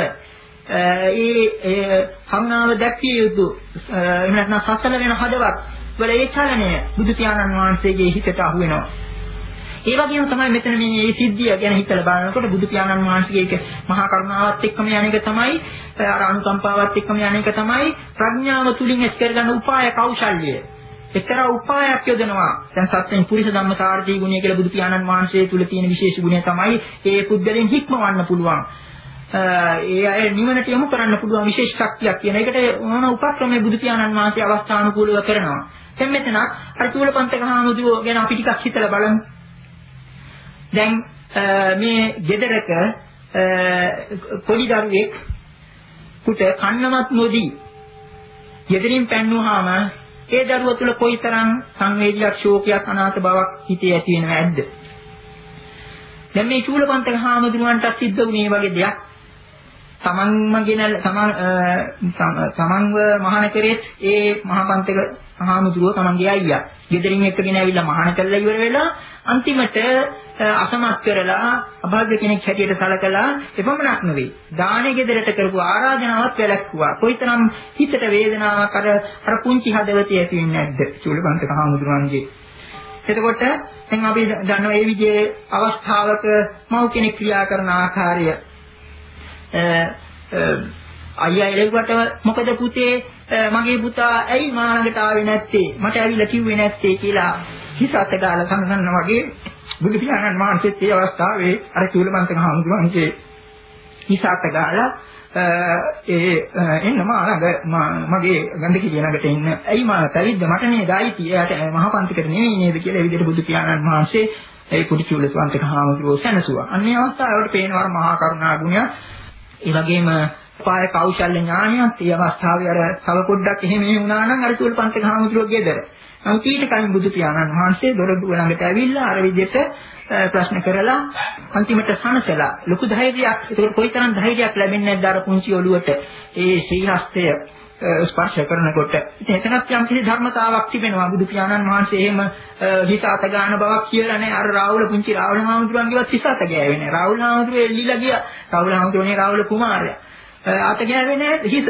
ඒ කරුණාව දැක්විය යුතු එහෙම නැත්නම් සසල වෙන හදවත් වල ඒ චලනය බුදු පියාණන් වහන්සේගේ හිතට අහු වෙනවා. ඒ වගේම තමයි මෙතන මේ සිද්ධිය ගැන හිතලා බලනකොට බුදු පියාණන් වහන්සේගේ මහා කරුණාවත් එක්කම යන එක තමයි අර අනුකම්පාවත් එක්කම යන එක තමයි ප්‍රඥාව තුලින් එක් කරගන්න උපාය කෞශල්‍යය. එක්තරා උපායක් යොදනවා. දැන් සත්‍යයෙන් පුරිස ධම්මසාරදී ගුණය කියලා බුදු පියාණන් වහන්සේ තුල තියෙන විශේෂ ගුණය තමයි ඒ පුද්ගලයන් හික්මවන්න පුළුවන්. ඒ අය නිවනට යොමු කරන්න පුළුවන් විශේෂ ශක්තියක් කියන එකට මොන උපක්‍රමයේ බුදු පියාණන් වහන්සේ අවස්ථානුකූලව කරනවා. දැන් මෙතන අර චූලපන්තක හාමුදුරුවෝ ගැන අපි ටිකක් හිතලා බලමු. දැන් මේ ගෙදරක පොඩි දරුවෙක් කුට කන්නවත් නොදී ගෙදරින් පැන්නුවාම ඒ දරුවා තුල කොයිතරම් සංවේගයක්, ශෝකයක්, අනාථ බවක් හිතේ ඇති වෙනව ඇද්ද? දැන් මේ චූලපන්තක හාමුදුරුවන්ට සිද්ධ වුණේ වගේ දෙයක්. තමන්ම ගෙනල් තමන් තමන්ව මහාන කරේත් ඒ මහාපන්තක හාමුදුරුවෝ තමන්ගේ අයියා. ගෙදරින් එක්කගෙන ඇවිල්ලා මහාන කළා ඉවර වෙලා අන්තිමට අසමත් කරලා අභාග්‍ය කෙනෙක් හැටියට සැලකලා එපමණක් නෙවෙයි. දානේ ගෙදරට කරපු ආරාධනාවත් වැළැක්වුවා. කොයිතරම් හිතට වේදනාවක් අර අර පුංචි හදවතේ ඇති වෙන්නේ නැද්ද චූලපන්තක හාමුදුරුවන්ගේ. එතකොට දැන් අපි දන්නවා මේ විදිහේ අවස්ථාවක මව් කෙනෙක් ක්‍රියා කරන ආකාරය අයියා එළෙවට මොකද පුතේ මගේ පුතා ඇයි මා ළඟට ආවේ නැත්තේ මට ඇවිල්ලා කිව්වේ නැත්තේ කියලා හිසත් දාලා සම්සන්න වගේ බුදු පියාණන් වහන්සේත් මේ අවස්ථාවේ අර චූලපන්තක හාමුදුරුවන්ගේ හිසත් දාලා ඒ එන්න මා ළඟ මගේ ගන්ධ කිරිය ළඟට එන්න ඇයි මා පැවිද්ද මට නේද ආයිති එයාට මහපන්තිකට නෙවෙයි නේද කියලා ඒ විදිහට බුදු පියාණන් වහන්සේ ඒ කුඩි චූලපන්තක හාමුදුරුවෝ සැනසුවා. අන්න ඒ අවස්ථාවට පේනවර මහා කරුණා ගුණය ඒ වගේම පාය කෞශල්‍ය ඥානියත් ඒ අවස්ථාවේ අර තව පොඩ්ඩක් එහෙම වුණා නම් අර චූලපන්තක හාමුදුරුවෝ ගෙදර. නමුත් ඊට කලින් බුදු පියාණන් වහන්සේ දොරටුව ළඟට ඇවිල්ලා අර විදිහට ප්‍රශ්න කරලා අන්තිමට සනසලා ලොකු ධෛර්යයක් ඒක කොයිතරම් ධෛර්යයක් ලැබෙන්නේ නැද්ද අර පුංචි ඔළුවට ඒ ශ්‍රීහස්තය ස්පර්ශ කරනකොට. ඉතින් එතනත් යම් කිසි ධර්මතාවක් තිබෙනවා. බුදු පියාණන් වහන්සේ එහෙම හිස අත ගන්න බවක් කියලා නෑ. අර රාහුල පුංචි රාහුල හාමුදුරුවන්ගේවත් හිස අත ගෑවේ නෑ. රාහුල හාමුදුරුවෝ එල්ලිලා ගියා. රාහුල හාමුදුරුවනේ රාහුල කුමාරයා. අත ගෑවේ නෑ හිස.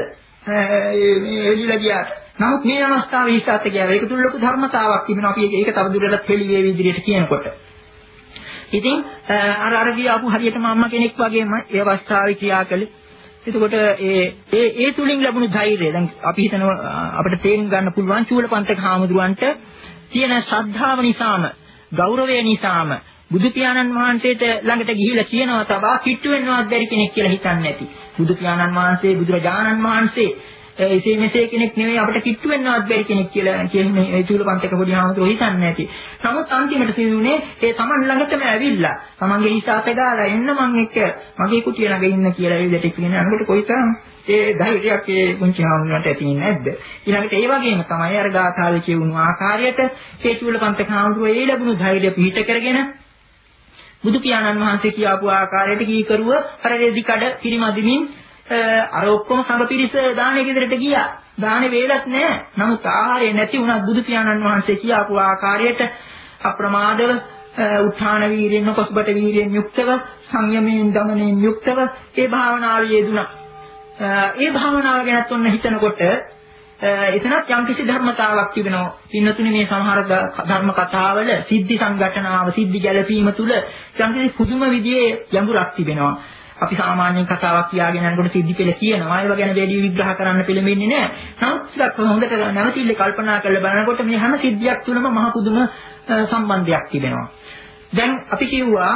එල්ලිලා ගියාට. නමුත් මේ අවස්ථාවේ හිස අත ගෑවේ. ඒක තුල ලොකු ධර්මතාවක් තිබෙනවා. අපි ඒක තව දුරටත් හෙළි වේවි ඉදිරියට කියනකොට. ඉතින් අර අර ගියාපු හරියටම අම්මා කෙනෙක් වගේම ඒ අවස්ථාවේ ක්‍රියා කළේ. එතකොට ඒ ඒ ඒ තුලින් ලැබුණු ධෛර්යය දැන් අපි හිතනවා අපිට තේරුම් ගන්න පුළුවන් චූලපන්තක හාමුදුරුවන්ට තියෙන ශ්‍රද්ධාව නිසාම ගෞරවය නිසාම බුදු පියාණන් වහන්සේට ළඟට ගිහිලා කියනවා තබා කිට්ටු වෙන්නවත් බැරි කෙනෙක් කියලා හිතන්නේ නැති. බුදු පියාණන් වහන්සේ බුදුරජාණන් වහන්සේ එසේ මෙසේ කෙනෙක් නෙවෙයි අපිට කිට්ටු වෙන්නවත් බැරි කෙනෙක් කියලා කියන්නේ මේ චූලපන්තක පොඩි හාමුදුරුවෝ හිතන්නේ නැති. නමුත් අන්තිමට සිදුුනේ ඒ Taman ළඟටම ඇවිල්ලා තමන්ගේ හිස අත ගාලා එන්න මං එක්ක මගේ කුටිය ළඟ ඉන්න කියලා ඒ විදිහට කියන අනකොට කොයිතරම් ඒ ධෛර්යයක් ඒ පුංචි හාමුදුරුවන්ට ඇති නැද්ද? ඊළඟට ඒ වගේම තමයි අර ගාථාවේ කියවුණු ආකාරයට ඒ චූලපන්තක හාමුදුරුවෝ ඒ ලැබුණු ධෛර්යය පිහිට කරගෙන බුදු පියාණන් වහන්සේ කියපු ආකාරයට කීකරුව අර රෙදි කඩ පිරිමදිමින් අර ඔක්කොම සංඝ පිරිස දානේ ගෙදරට ගියා. දානේ වේලත් නැහැ. නමුත් ආහාරය නැති වුණත් බුදු පියාණන් වහන්සේ කියපු ආකාරයට අප්‍රමාදව උත්හාන වීර්යෙන් නොකොස්බට වීර්යෙන් යුක්තව සංයමයෙන් දමනයෙන් යුක්තව ඒ භාවනාවේ යෙදුණා. ඒ භාවනාව ගැනත් ඔන්න හිතනකොට එතනත් යම්කිසි ධර්මතාවක් තිබෙනවා. පින්නතුනේ මේ සමහර ධර්ම කතාවල සිද්ධි සංඝටනාව සිද්ධි ගැලපීම තුල යම්කිසි පුදුම විදිහේ යඹුරක් තිබෙනවා. අපි සාමාන්‍යයෙන් කතාවක් කියාගෙන යනකොට සිද්ධි පෙළ කියනවා. ඒව ගැන වැඩි විග්‍රහ කරන්න පෙළඹෙන්නේ නැහැ. නමුත් හොඳට නැවතිල්ල කල්පනා කරලා බලනකොට මේ හැම සිද්ධියක් තුළම මහ පුදුම සම්බන්ධයක් තිබෙනවා. දැන් අපි කිව්වා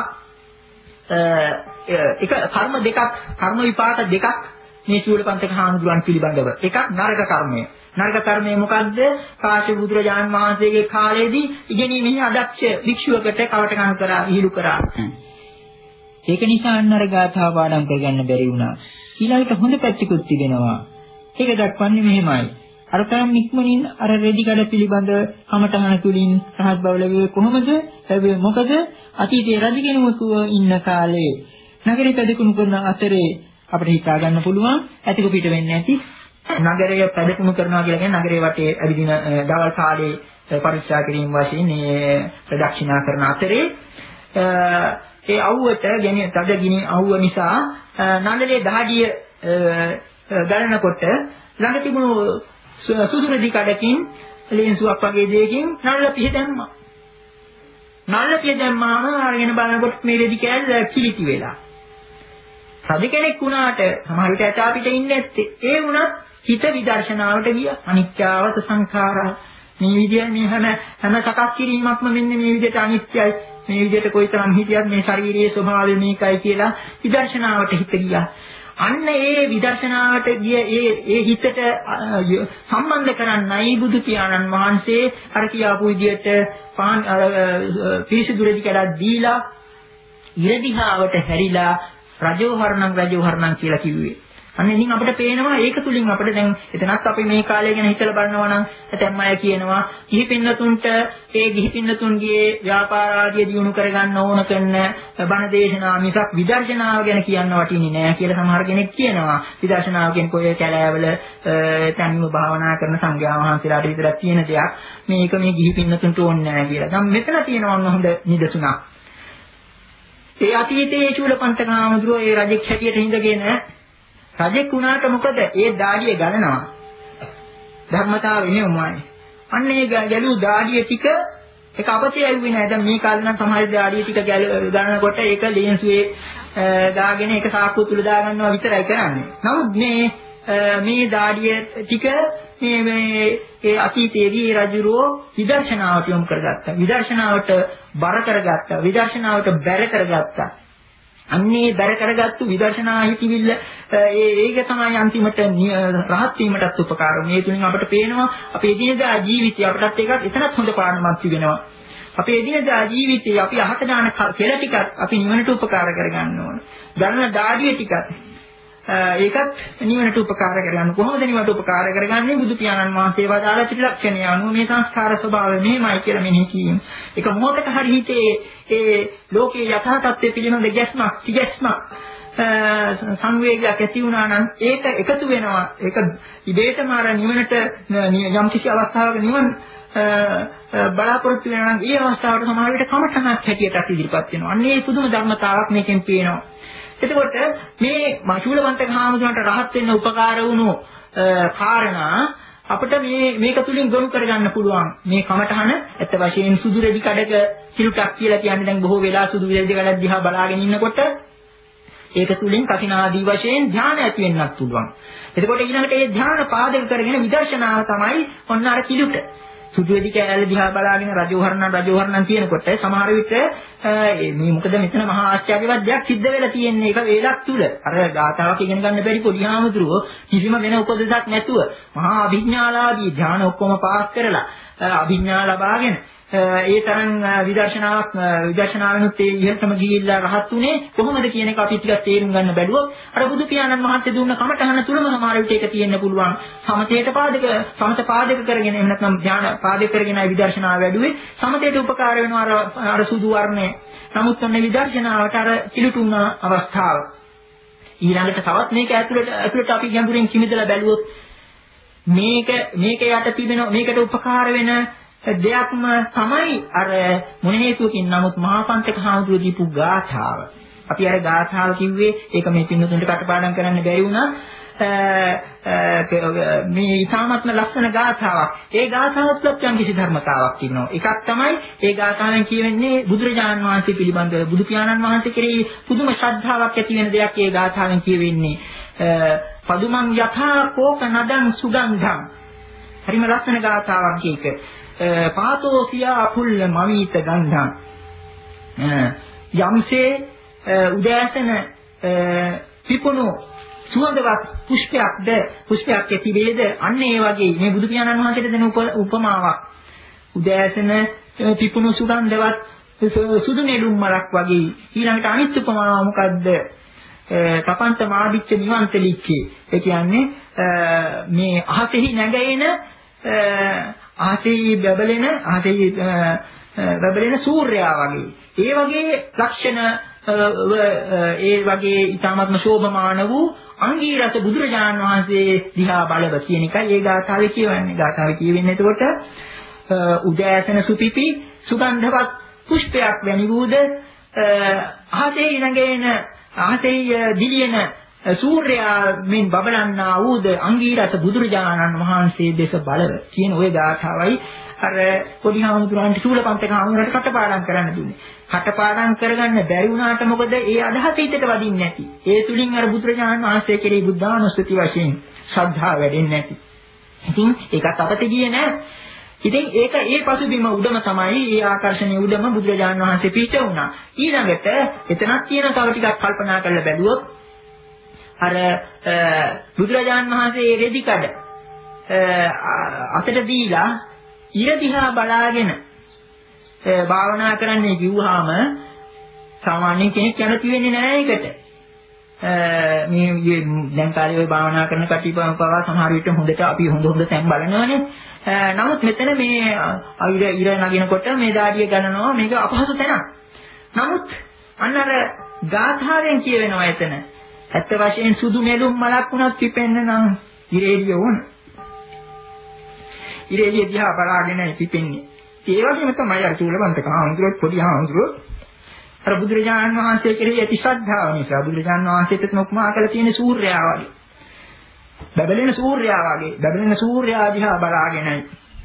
එක කර්ම දෙකක් කර්ම විපාක දෙකක් මේ චූලපන්තක හාමුදුරුවන් පිළිබඳව. එකක් නරක කර්මය. නරක කර්මය මොකද්ද? කාශ්‍යප බුදුරජාණන් වහන්සේගේ කාලේදී ඉගෙනීමේ අදක්ෂ භික්ෂුවකට කවටකම් කරා, ඉහිළු කරා. ඒක නිසා අන්නර ගාථා පාඩම් කරගන්න බැරි වුණා. ඊළඟට හොඳ පැත්තකුත් තිබෙනවා. ඒක දක්වන්නේ මෙහෙමයි. අර තරම් ඉක්මනින් අර රෙදි කඩ පිළිබඳ කමඨහන තුලින් රහත් බව ලැබුවේ කොහොමද? ලැබුවේ මොකද? අතීතයේ රජගෙනුවකුව ඉන්න කාලේ නගරේ පැදකුණු කරන අතරේ අපිට හිතා ගන්න පුළුවන් ඇතික පිට වෙන්නේ නැති නගරය පැදකුණු කරනවා කියලා කියන්නේ නගරේ වටේ ඇවිදින දවල් කාලේ පරික්ෂා කිරීම වශයෙන් මේ ප්‍රදක්ෂිනා කරන අතරේ ඒ අවුවට ගෙන තද ගිනි අවුව නිසා නළලේ දහඩිය ගලනකොට ළඟ තිබුණු සුදු රෙදි කඩකින් ලේන්සුවක් වගේ දෙයකින් නළල පිහ දැම්මා. නළල පිහ දැම්මාම අරගෙන බලනකොට මේ රෙදි කෑල්ල කිලිටි වෙලා. රජ කෙනෙක් වුණාට සමහර විට ඇතා පිට ඉන්නේ නැත්තේ. ඒ වුණත් හිත විදර්ශනාවට ගියා. අනිත්‍යවත සංඛාරා මේ විදිය මේ හැම හැම සකස් කිරීමක්ම මෙන්න මේ විදිහට අනිත්‍යයි. මේ විදිහට කොයිතරම් හිතියත් මේ ශාරීරියේ ස්වභාවය මේකයි කියලා විදර්ශනාවට හිත ගියා. අන්න ඒ විදර්ශනාවට ගිය ඒ ඒ හිතට සම්බන්ධ කරන්නයි බුදු පියාණන් වහන්සේ අර කියාපු විදිහට පාන් පිරිසිදු රෙදි කඩක් දීලා ඉරදිහාවට හැරිලා රජෝහරණං රජෝහරණං කියලා කිව්වේ. අන්න ඉතින් අපිට පේනවා ඒක තුලින් අපිට දැන් එතනත් අපි මේ කාලය ගැන හිතලා බලනවා නම් ඇතැම් අය කියනවා ගිහි පින්නතුන්ට ඒ ගිහි පින්නතුන්ගේ ව්‍යාපාර ආදිය දියුණු කරගන්න ඕන කරන බණ දේශනා මිසක් විදර්ශනාව ගැන කියන්න වටින්නේ නැහැ කියලා සමහර කෙනෙක් කියනවා. විදර්ශනාව කියන්නේ කොයි කැලෑවල තනියම භාවනා කරන සංඝයා වහන්සේලාට විතරක් තියෙන දෙයක්. මේක මේ ගිහි පින්නතුන්ට ඕනේ නැහැ කියලා. දැන් මෙතන තියෙනවා හොඳ නිදසුනක්. ඒ අතීතයේ චූලපන්තක හාමුදුරුවෝ ඒ රජෙක් හැටියට හිඳගෙන රජෙක් වුණාට මොකද ඒ දාඩිය ගණනවා ධර්මතාවය නෙමෙයි. අන්න ඒ ගැලූ දාඩිය ටික ඒක අපතේ ඇව්වේ නෑ. දැන් මේ කාලේ නම් සමහර දාඩිය ටික ගණනකොට ඒක ලේන්සුවේ දාගෙන ඒක සාක්කුව තුල දාගන්නවා විතරයි කරන්නේ. නමුත් මේ මේ දාඩිය ටික මේ මේ ඒ අතීතයේදී රජුරෝ විදර්ශනාවට යොමු කරගත්තා. විදර්ශනාවට බර කරගත්තා. විදර්ශනාවට බැර කරගත්තා. අන්නේ බැර කරගත්තු විදර්ශනා හිතිවිල්ල ඒ ඒක තමයි අන්තිමට රහත් වීමටත් උපකාර වෙන්නේ. මේ තුලින් අපිට පේනවා අපේ එදිනදා ජීවිතය අපටත් ඒකත් එතනත් හොඳ පාඩමක් තිබෙනවා. අපේ එදිනදා ජීවිතයේ අපි අහත දාන කෙල ටිකත් අපි නිවනට උපකාර කරගන්න ඕන. ගණන දාඩිය ටිකත් ඒකත් නිවනට උපකාර කරගන්න. කොහොමද නිවනට උපකාර කරගන්නේ? බුදු පියාණන් වහන්සේ වදාළ ත්‍රිලක්ෂණය අනුව මේ සංස්කාර ස්වභාවය මෙහෙමයි කියලා මෙනෙහි කිරීම. ඒක මොහොතක හරි හිතේ ඒ ලෝකයේ යථා තත්ත්වය පිළිබඳ ගැස්මක්, තිගැස්මක් සංවේගයක් ඇති වුණා නම් ඒක එකතු වෙනවා. ඒක ඉබේටම අර නිවනට යම් කිසි අවස්ථාවක නිවන බලාපොරොත්තු වෙනවා නම් ඒ අවස්ථාවට සමහර විට කමඨහක් හැටියට ඉදිරිපත් වෙනවා. අන්න ඒ පුදුම ධර්මතාවක් මේකෙන් පේනවා. එතකොට මේ මශූලවන්තක හාමුදුරන්ට රහත් වෙන්න උපකාර වුණු කාරණා අපිට මේ මේක තුලින් ගොනු කරගන්න පුළුවන්. මේ කමඨහන ඇත්ත වශයෙන් සුදු රෙදි කඩක සිරුටක් කියලා කියන්නේ දැන් බොහෝ වෙලා සුදු රෙදි කඩක් දිහා බලාගෙන ඉන්නකොට ඒක තුලින් කසිනාදී වශයෙන් ධ්‍යාන ඇති වෙන්නත් පුළුවන්. එතකොට ඊළඟට ඒ ධ්‍යාන පාදක කරගෙන විදර්ශනාව තමයි ඔන්න අර කිලුට. සුදු වෙදි කැලේ දිහා බලාගෙන රජෝහරණන් රජෝහරණන් කියනකොට සමහර විට මේ මොකද මෙතන මහා ආශ්චර්යවත් දෙයක් සිද්ධ වෙලා තියෙන්නේ ඒක වේලක් තුල. අර ගාථාවක් ඉගෙන ගන්න බැරි පොඩි හාමුදුරුවෝ කිසිම වෙන උපදෙසක් නැතුව මහා අභිඥාලාභී ධ්‍යාන ඔක්කොම පාස් කරලා අභිඥා ලබාගෙන ඒ තරම් විදර්ශනාවක් විදර්ශනාවෙනුත් ඒ ඉහළටම ගිහිල්ලා රහත් උනේ කොහොමද කියන එක අපි ටිකක් තේරුම් ගන්න බැලුවොත් අර බුදු පියාණන් වහන්සේ දුන්න කමඨහන තුලම සමහර විට ඒක තියෙන්න පුළුවන්. සමතේට පාදක සමත පාදක කරගෙන එහෙම නැත්නම් ධ්‍යාන පාදක කරගෙන ආයි විදර්ශනාව වැඩුවේ සමතේට උපකාර වෙනවා අර අර සුදු වර්ණය. නමුත් ඔන්න විදර්ශනාවට අර කිලුටුන අවස්ථාව. ඊළඟට තවත් මේක ඇතුළට ඇතුළට අපි ගැඹුරින් කිමිදලා බැලුවොත් මේක මේක යට තිබෙන මේකට උපකාර වෙන දෙයක්ම තමයි අර මොන හේතුවකින් නමුත් මහාපන්තක හාමුදුරුවෝ දීපු ගාථාව. අපි අර ගාථාව කිව්වේ ඒක මේ පින්නතුන්ට කටපාඩම් කරන්න බැරි වුණා. මේ ඊ타මත්ම ලක්ෂණ ගාථාවක්. ඒ ගාථාවත් ලක්ෂණ කිසි ධර්මතාවක් තියෙනවා. එකක් තමයි ඒ ගාථාවෙන් කියවෙන්නේ බුදුරජාණන් වහන්සේ පිළිබඳව බුදු පියාණන් වහන්සේ කෙරෙහි පුදුම ශ්‍රද්ධාවක් ඇති වෙන දෙයක් ඒ ගාථාවෙන් කියවෙන්නේ. පදුමන් යථා කෝක නදං සුගන්ධං. හරිම ලක්ෂණ ගාථාවක් ඒක. පාතෝ සියා පුල්ල මවිත ගන්ධං. යම්සේ උදෑසන පිපුණු සුවඳවත් පුෂ්පයක්ද පුෂ්පයක් ඇතිවේද අන්න ඒ වගේ මේ බුදු පියාණන් වහන්සේට දෙන උපමාවක්. උදෑසන පිපුණු සුගන්ධවත් සුදු නෙළුම් මලක් වගේ. ඊළඟට අනිත් උපමාව මොකද්ද? තපන්ත මාදිච්ච නිවන්ත ලික්කේ. ඒ කියන්නේ මේ අහසෙහි නැගෙන ආතේ බබලෙන ආතේ බබලෙන සූර්යයා වගේ. ඒ වගේ ලක්ෂණ ඒ වගේ ඊටාත්ම ශෝභමාන වූ අංගීරස බුදුරජාණන් වහන්සේ දිහා බලව කියන එකයි ඒ ගාථාවේ කියවන්නේ. ගාථාවේ කියවෙන්නේ එතකොට උදෑසන සුපිපි සුගන්ධවත් පුෂ්පයක් වැනි වූද ආතේ නැගෙන ආතේ දිලියන සූර්යයා මෙන් බබලන්නා වූද අංගීරස බුදුරජාණන් වහන්සේ දෙස බලව කියන ওই ගාථාවයි අර පොඩි හාමුදුරන්ට චූලපන්තක හාමුදුරන්ට කටපාඩම් කරන්න දුන්නේ. කටපාඩම් කරගන්න බැරි වුණාට මොකද ඒ අදහස හිතට වදින්නේ නැති. ඒ තුලින් අර බුදුරජාණන් වහන්සේ කෙරෙහි බුද්ධානුස්සති වශයෙන් ශ්‍රද්ධාව වැඩෙන්නේ නැති. ඉතින් ඒකත් අපට ගියේ නෑ. ඉතින් ඒක ඒ පසුබිම උඩම තමයි ඒ ආකර්ෂණීය උඩම බුදුරජාණන් වහන්සේ පිට වුණා. ඊළඟට එතනක් තියෙන තව ටිකක් කල්පනා කරලා බැලුවොත් අර බුදුරජාණන් වහන්සේ රෙදි කඩ අතට දීලා ඉර දිහා බලාගෙන භාවනා කරන්නේ කිව්වහම සාමාන්‍ය කෙනෙක් කැමති වෙන්නේ නැහැ ඒකට. මේ දැන් කාලේ ඔය භාවනා කරන කටයුතු පවා සමහර විට හොඳට අපි හොඳ හොඳ තැන් බලනවානේ. නමුත් මෙතන මේ ඉර ඉර නගිනකොට මේ දාඩිය ගන්නනවා මේක අපහසු තැනක්. නමුත් අන්න අර ගාථාවෙන් කියවෙනවා එතන. ඇත්ත වශයෙන් සුදු නෙළුම් මලක් වුණත් පිපෙන්න නම් ඉරේලිය ඕන. ඉරේලිය දිහා බලාගෙන පිපෙන්නේ. ඒ වගේම තමයි අර චූලවන්තක හාමුදුරුවෝ පොඩි හාමුදුරුවෝ අර බුදුරජාණන් වහන්සේ කෙරෙහි ඇති ශ්‍රද්ධාව නිසා බුදුරජාණන් වහන්සේට උපමා කරලා තියෙන සූර්යයා වගේ. බබලෙන සූර්යයා වගේ. බබලෙන සූර්යයා දිහා බලාගෙනයි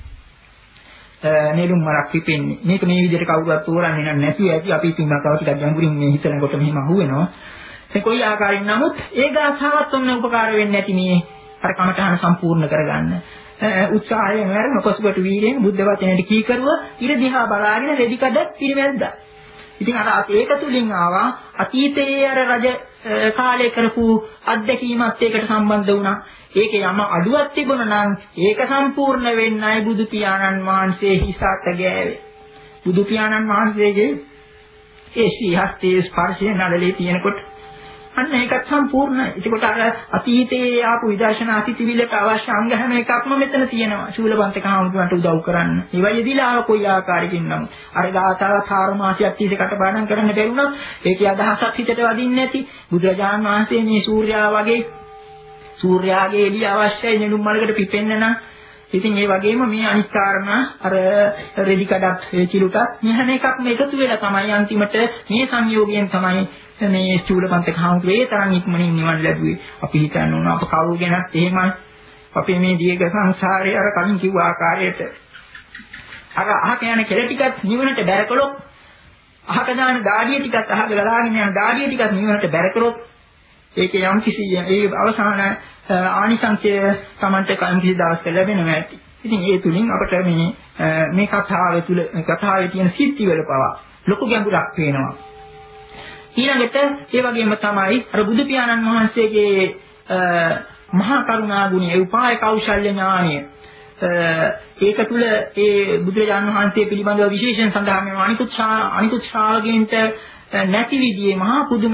නෙළුම් මලක් පිපෙන්නේ. මේක මේ විදිහට කවුරුවත් තෝරන්නේ නැතුව ඇති අපි ඉතින් තව ටිකක් ගැඹුරින් මේ හිතනකොට මෙහෙම අහුවෙනවා. ඒ කොයි ආකාරයෙන් නමුත් ඒ ගාථාවත් ඔන්න උපකාර වෙන්නේ නැති මේ අර කමඨහන සම්පූර්ණ කරගන්න. උත්සාහයෙන් වරම පසුබට වීර්යයෙන් බුද්ධ වචනයට කීකරුව ඉර දිහා බලාගෙන රෙදි කඩ පිරිවැද්දා. ඉතින් අර ඒක තුලින් ආවා අතීතයේ අර රජ කාලේ කරපු අත්දැකීමත් ඒකට සම්බන්ධ වුණා. ඒකේ යම අඩුවක් තිබුණා නම් ඒක සම්පූර්ණ වෙන්නයි බුදු පියාණන් වහන්සේ හිසට ගෑවේ. බුදු පියාණන් වහන්සේගේ ඒ ශ්‍රී හස්තයේ ස්පර්ශය නළලේ තියෙනකොට අන්න ඒකත් සම්පූර්ණයි. ඒකට අර අතීතයේ ආපු විදර්ශනා සිතිවිල්ලට අවශ්‍ය අංග හැම එකක්ම මෙතන තියෙනවා. ශූලපන්තක හාමුදුරන්ට උදව් කරන්න. ඒවා යෙදিলা කොයි ආකාරයකින් නම් අර ගාථාව කාර මාසයක් තිස්සේ කටපාඩම් කරන්න බැරුණොත් ඒකේ අදහසක් හිතට වදින්නේ නැති බුදුරජාණන් වහන්සේ මේ සූර්යයා වගේ සූර්යාගේ එළිය අවශ්‍යයි නෙළුම් මලකට පිපෙන්න නම්. ඉතින් ඒ වගේම මේ අනිත් කාරණා අර රෙදි කඩක් චිලුටක් මේ හැම එකක්ම එකතු වෙලා තමයි අන්තිමට මේ සංයෝගයෙන් තමයි මේ චූලපන්තක හාමුදුරේ තරම් ඉක්මනින් නිවන් ලැබුවේ. අපි හිතන්න ඕන අප කවුරු ගැනත් එහෙමයි. අපේ මේ දීර්ඝ සංසාරයේ අර කලින් කිව්ව ආකාරයට අර අහක යන කෙල ටිකත් නිවනට බැරකලොත් අහක දාන දාඩිය ටිකත් අහක ගලාගෙන යන දාඩිය ටිකත් නිවනට බැරකලොත් ඒකේ යම් කිසි ඒ අවසාන ආනිසංසය Tamante කම් කිසි දවසක ලැබෙනවා ඇති. ඉතින් ඒ තුලින් අපට මේ මේ කතාවේ තුල කතාවේ තියෙන සිත්තිවල පවා ලොකු ගැඹුරක් පේනවා. ඊළඟට ඒ වගේම තමයි අර බුදු පියාණන් වහන්සේගේ මහා කරුණා ගුණය, උපාය කෞශල්‍ය ඥානය ඒක තුල ඒ බුදුරජාණන් වහන්සේ පිළිබඳව විශේෂයෙන් සඳහන් වෙනවා. අනිකුත් අනිකුත් ශ්‍රාවකයන්ට නැති විදිහේ මහා පුදුම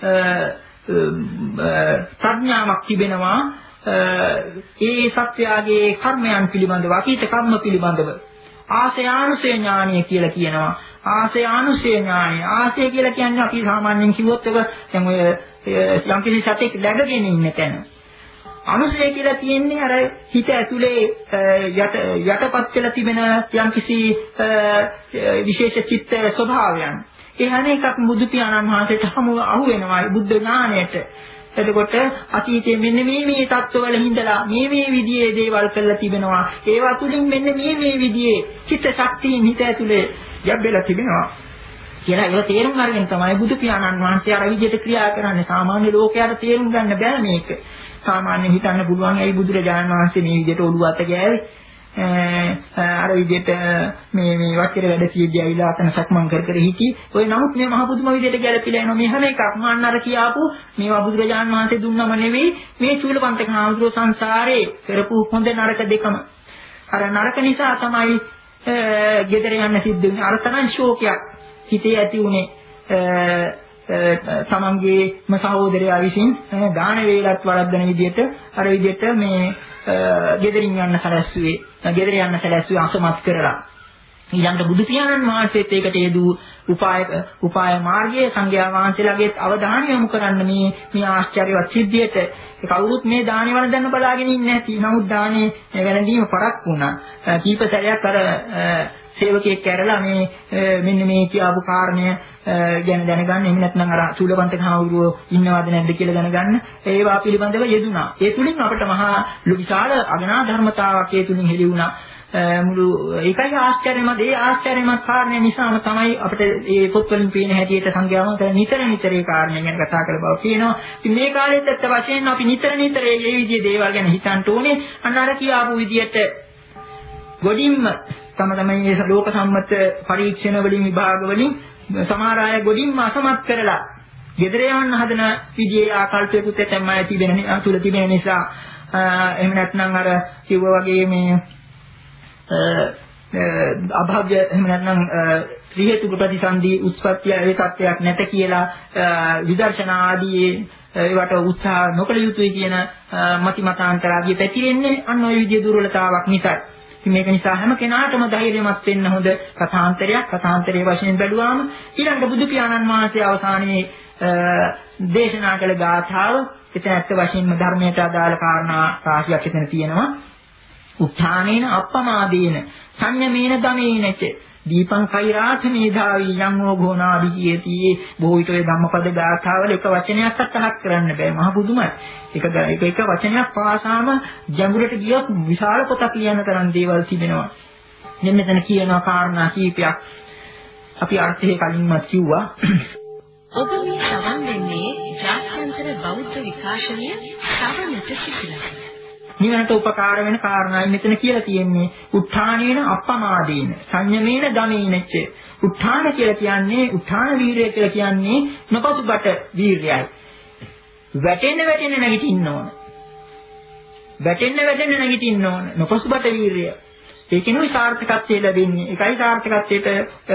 ප්‍රඥාවක් තිබෙනවා. ඒ සත්‍යයේ කර්මයන් පිළිබඳව, අතීත කර්ම පිළිබඳව ආසයානුසය ඥානය කියලා කියනවා. ආසයානුසය ඥානය. ආසය කියලා කියන්නේ අපි සාමාන්‍යයෙන් කිව්වොත් එක දැන් ඔය යම් කිසි සතෙක් läගගෙන ඉන්න තැන. අනුසය කියලා කියන්නේ අර හිත ඇතුලේ යට යටපත් වෙලා තිබෙන යම් කිසි විශේෂ චිත්ත ස්වභාවයන්. ඒ හැම එකක්ම බුදු පියාණන් වහන්සේට හමු අහු වෙනවා බුද්ධ ඥාණයට. එතකොට අතීතයේ මෙන්න මේ මේ தত্ত্বවල හිඳලා මේ මේ විදිහේ දේවල් කරලා තිබෙනවා. ඒවා තුලින් මෙන්න මේ මේ විදිහේ චිත්ත ශක්තියින් හිත ඇතුලේ යැබෙලා තිබෙනවා. කියලා ඒක තේරුම් අරගෙන තමයි බුදු පියාණන් වහන්සේ අර විදිහට ක්‍රියා කරන්නේ. සාමාන්‍ය ලෝකයට තේරුම් ගන්න බෑ මේක. සාමාන්‍යයෙන් හිතන්න පුළුවන් ඇයි බුදුරජාණන් වහන්සේ මේ විදිහට ඔළුව අත ගෑවේ? අර විදිහට මේ මේ වක්කර වැඩ සියදී ඇවිල්ලා අතන සක්මන් කර කර හිටි. ඔය නමුත් මේ මහ පුදුම විදිහට ගැලපිලා එනවා. මේ හැම එකක්ම අන්න අර කියාපු මේවා බුදුරජාණන් වහන්සේ දුන්නම නෙවෙයි මේ චූලපන්තක හාමුදුරුවෝ සංසාරේ කරපු හොඳ නරක දෙකම. අර නරක නිසා තමයි ගෙදර යන්න සිද්ධ වෙන්නේ. අර තරම් ශෝකයක් හිතේ ඇති උනේ. තමන්ගේම සහෝදරයා විසින් දාන වේලත් වළක්වන විදිහට අර විදිහට මේ ගෙදරින් යන්න සැලැස්සුවේ ගෙදර යන්න සැලැස්සුවේ අසමත් කරලා ඊළඟට බුදු පියාණන් වහන්සේත් ඒකට යෙදූ උපාය උපාය මාර්ගයේ සංඝයා වහන්සේලාගේ අවධානය යොමු කරන්න මේ මේ ආශ්චර්යවත් සිද්ධියට කවුරුත් මේ දානේ වළඳන්න බලාගෙන ඉන්නේ නැති. නමුත් දානේ වැළඳීම පරක් වුණා. කීප සැරයක් අර සේවකයෙක් කැරලා මේ මෙන්න මේ කියපු කාරණය ගැන දැනගන්න. එහෙම නැත්නම් අර චූලපන්තක හාමුදුරුවෝ ඉන්නවද නැද්ද කියලා දැනගන්න. ඒවා පිළිබඳව යෙදුණා. ඒ තුලින් අපට මහා විශාල අගනා ධර්මතාවක් ඒ තුලින් හෙළි වුණා. මුළු ඒකයි ආශ්චර්යමත් ඒ ආශ්චර්යමත් කාරණේ නිසාම තමයි අපිට මේ පොත්වලින් පේන හැටියට සංඥාවන් කරන නිතර නිතර ඒ කාරණේ ගැන කතා කරලා බව පේනවා. ඉතින් මේ කාලෙත් ඇත්ත වශයෙන්ම අපි නිතර නිතර මේ විදිහේ දේවල් ගැන හිතන්න ඕනේ. අන්න අර කියාපු විදිහට ගොඩින්ම තම තමයි ලෝක සම්මත පරීක්ෂණ වලින් විභාග වලින් සමහර අය ගොඩින්ම අසමත් කරලා ගෙදර යවන්න හදන විදිහේ ආකල්පයකුත් තමයි තිබෙන තුල තිබෙන නිසා එහෙම නැත්නම් අර කිව්වා වගේ මේ අභාව්‍ය එහෙම නැත්නම් ත්‍රි හේතුක ප්‍රතිසන්දි උත්පත්ති ඒ තත්ත්වයක් නැත කියලා විදර්ශනා ආදී ඒවට උත්සාහ නොකළ යුතුයි කියන මති මතාන්තරාදිය පැතිරෙන්නේ අන්න ওই විදිය දුර්වලතාවක් නිසා. මේක නිසා හැම කෙනාටම ධෛර්යමත් වෙන්න හොඳ කථාන්තරයක්. කථාන්තරයේ වශයෙන් බැලුවාම ඊළඟ බුදු පියාණන් වහන්සේ අවසානයේ දේශනා කළ ගාථාව එතන ඇත්ත වශයෙන්ම ධර්මයට අදාළ කාරණා රාශියක් එතන තියෙනවා. උත්ථානේන අප්පමාදේන සංයමේන දමේනච දීපං කෛරාථ මේධාවී යං ඕඝෝනා විජියති. බොහෝ විට ඔය ධම්මපද ගාථාවල එක වචනයක් අත්හක් කරන්න බෑ. මහ පුදුමයි. එක එක එක වචනයක් පාසාම ජඹුරට ගියොත් විශාල පොතක් ලියන්න තරම් දේවල් තිබෙනවා. මෙන්න මෙතන කියනවා කාරණා කීපයක්. අපි අර්ථය කලින්ම කිව්වා. ඔබ මේ සවන් දෙන්නේ ජාත්‍යන්තර බෞද්ධ විකාශනය සවනට සිසිලයි. නිවනට උපකාර වෙන කාරණායි මෙතන කියලා තියෙන්නේ. උත්ථානේන අප්පමාදේන සංයමේන දමේනච්ච. උත්ථාන කියලා කියන්නේ උත්ථාන වීරය කියලා කියන්නේ නොපසුබට වීරයයි. වැටෙන්න වැටෙන්න නැගිටින්න ඕන. වැටෙන්න වැටෙන්න නැගිටින්න ඕන. නොපසුබට වීරය. ඒකිනුයි සාර්ථකත්වය ලැබෙන්නේ. ඒකයි සාර්ථකත්වයට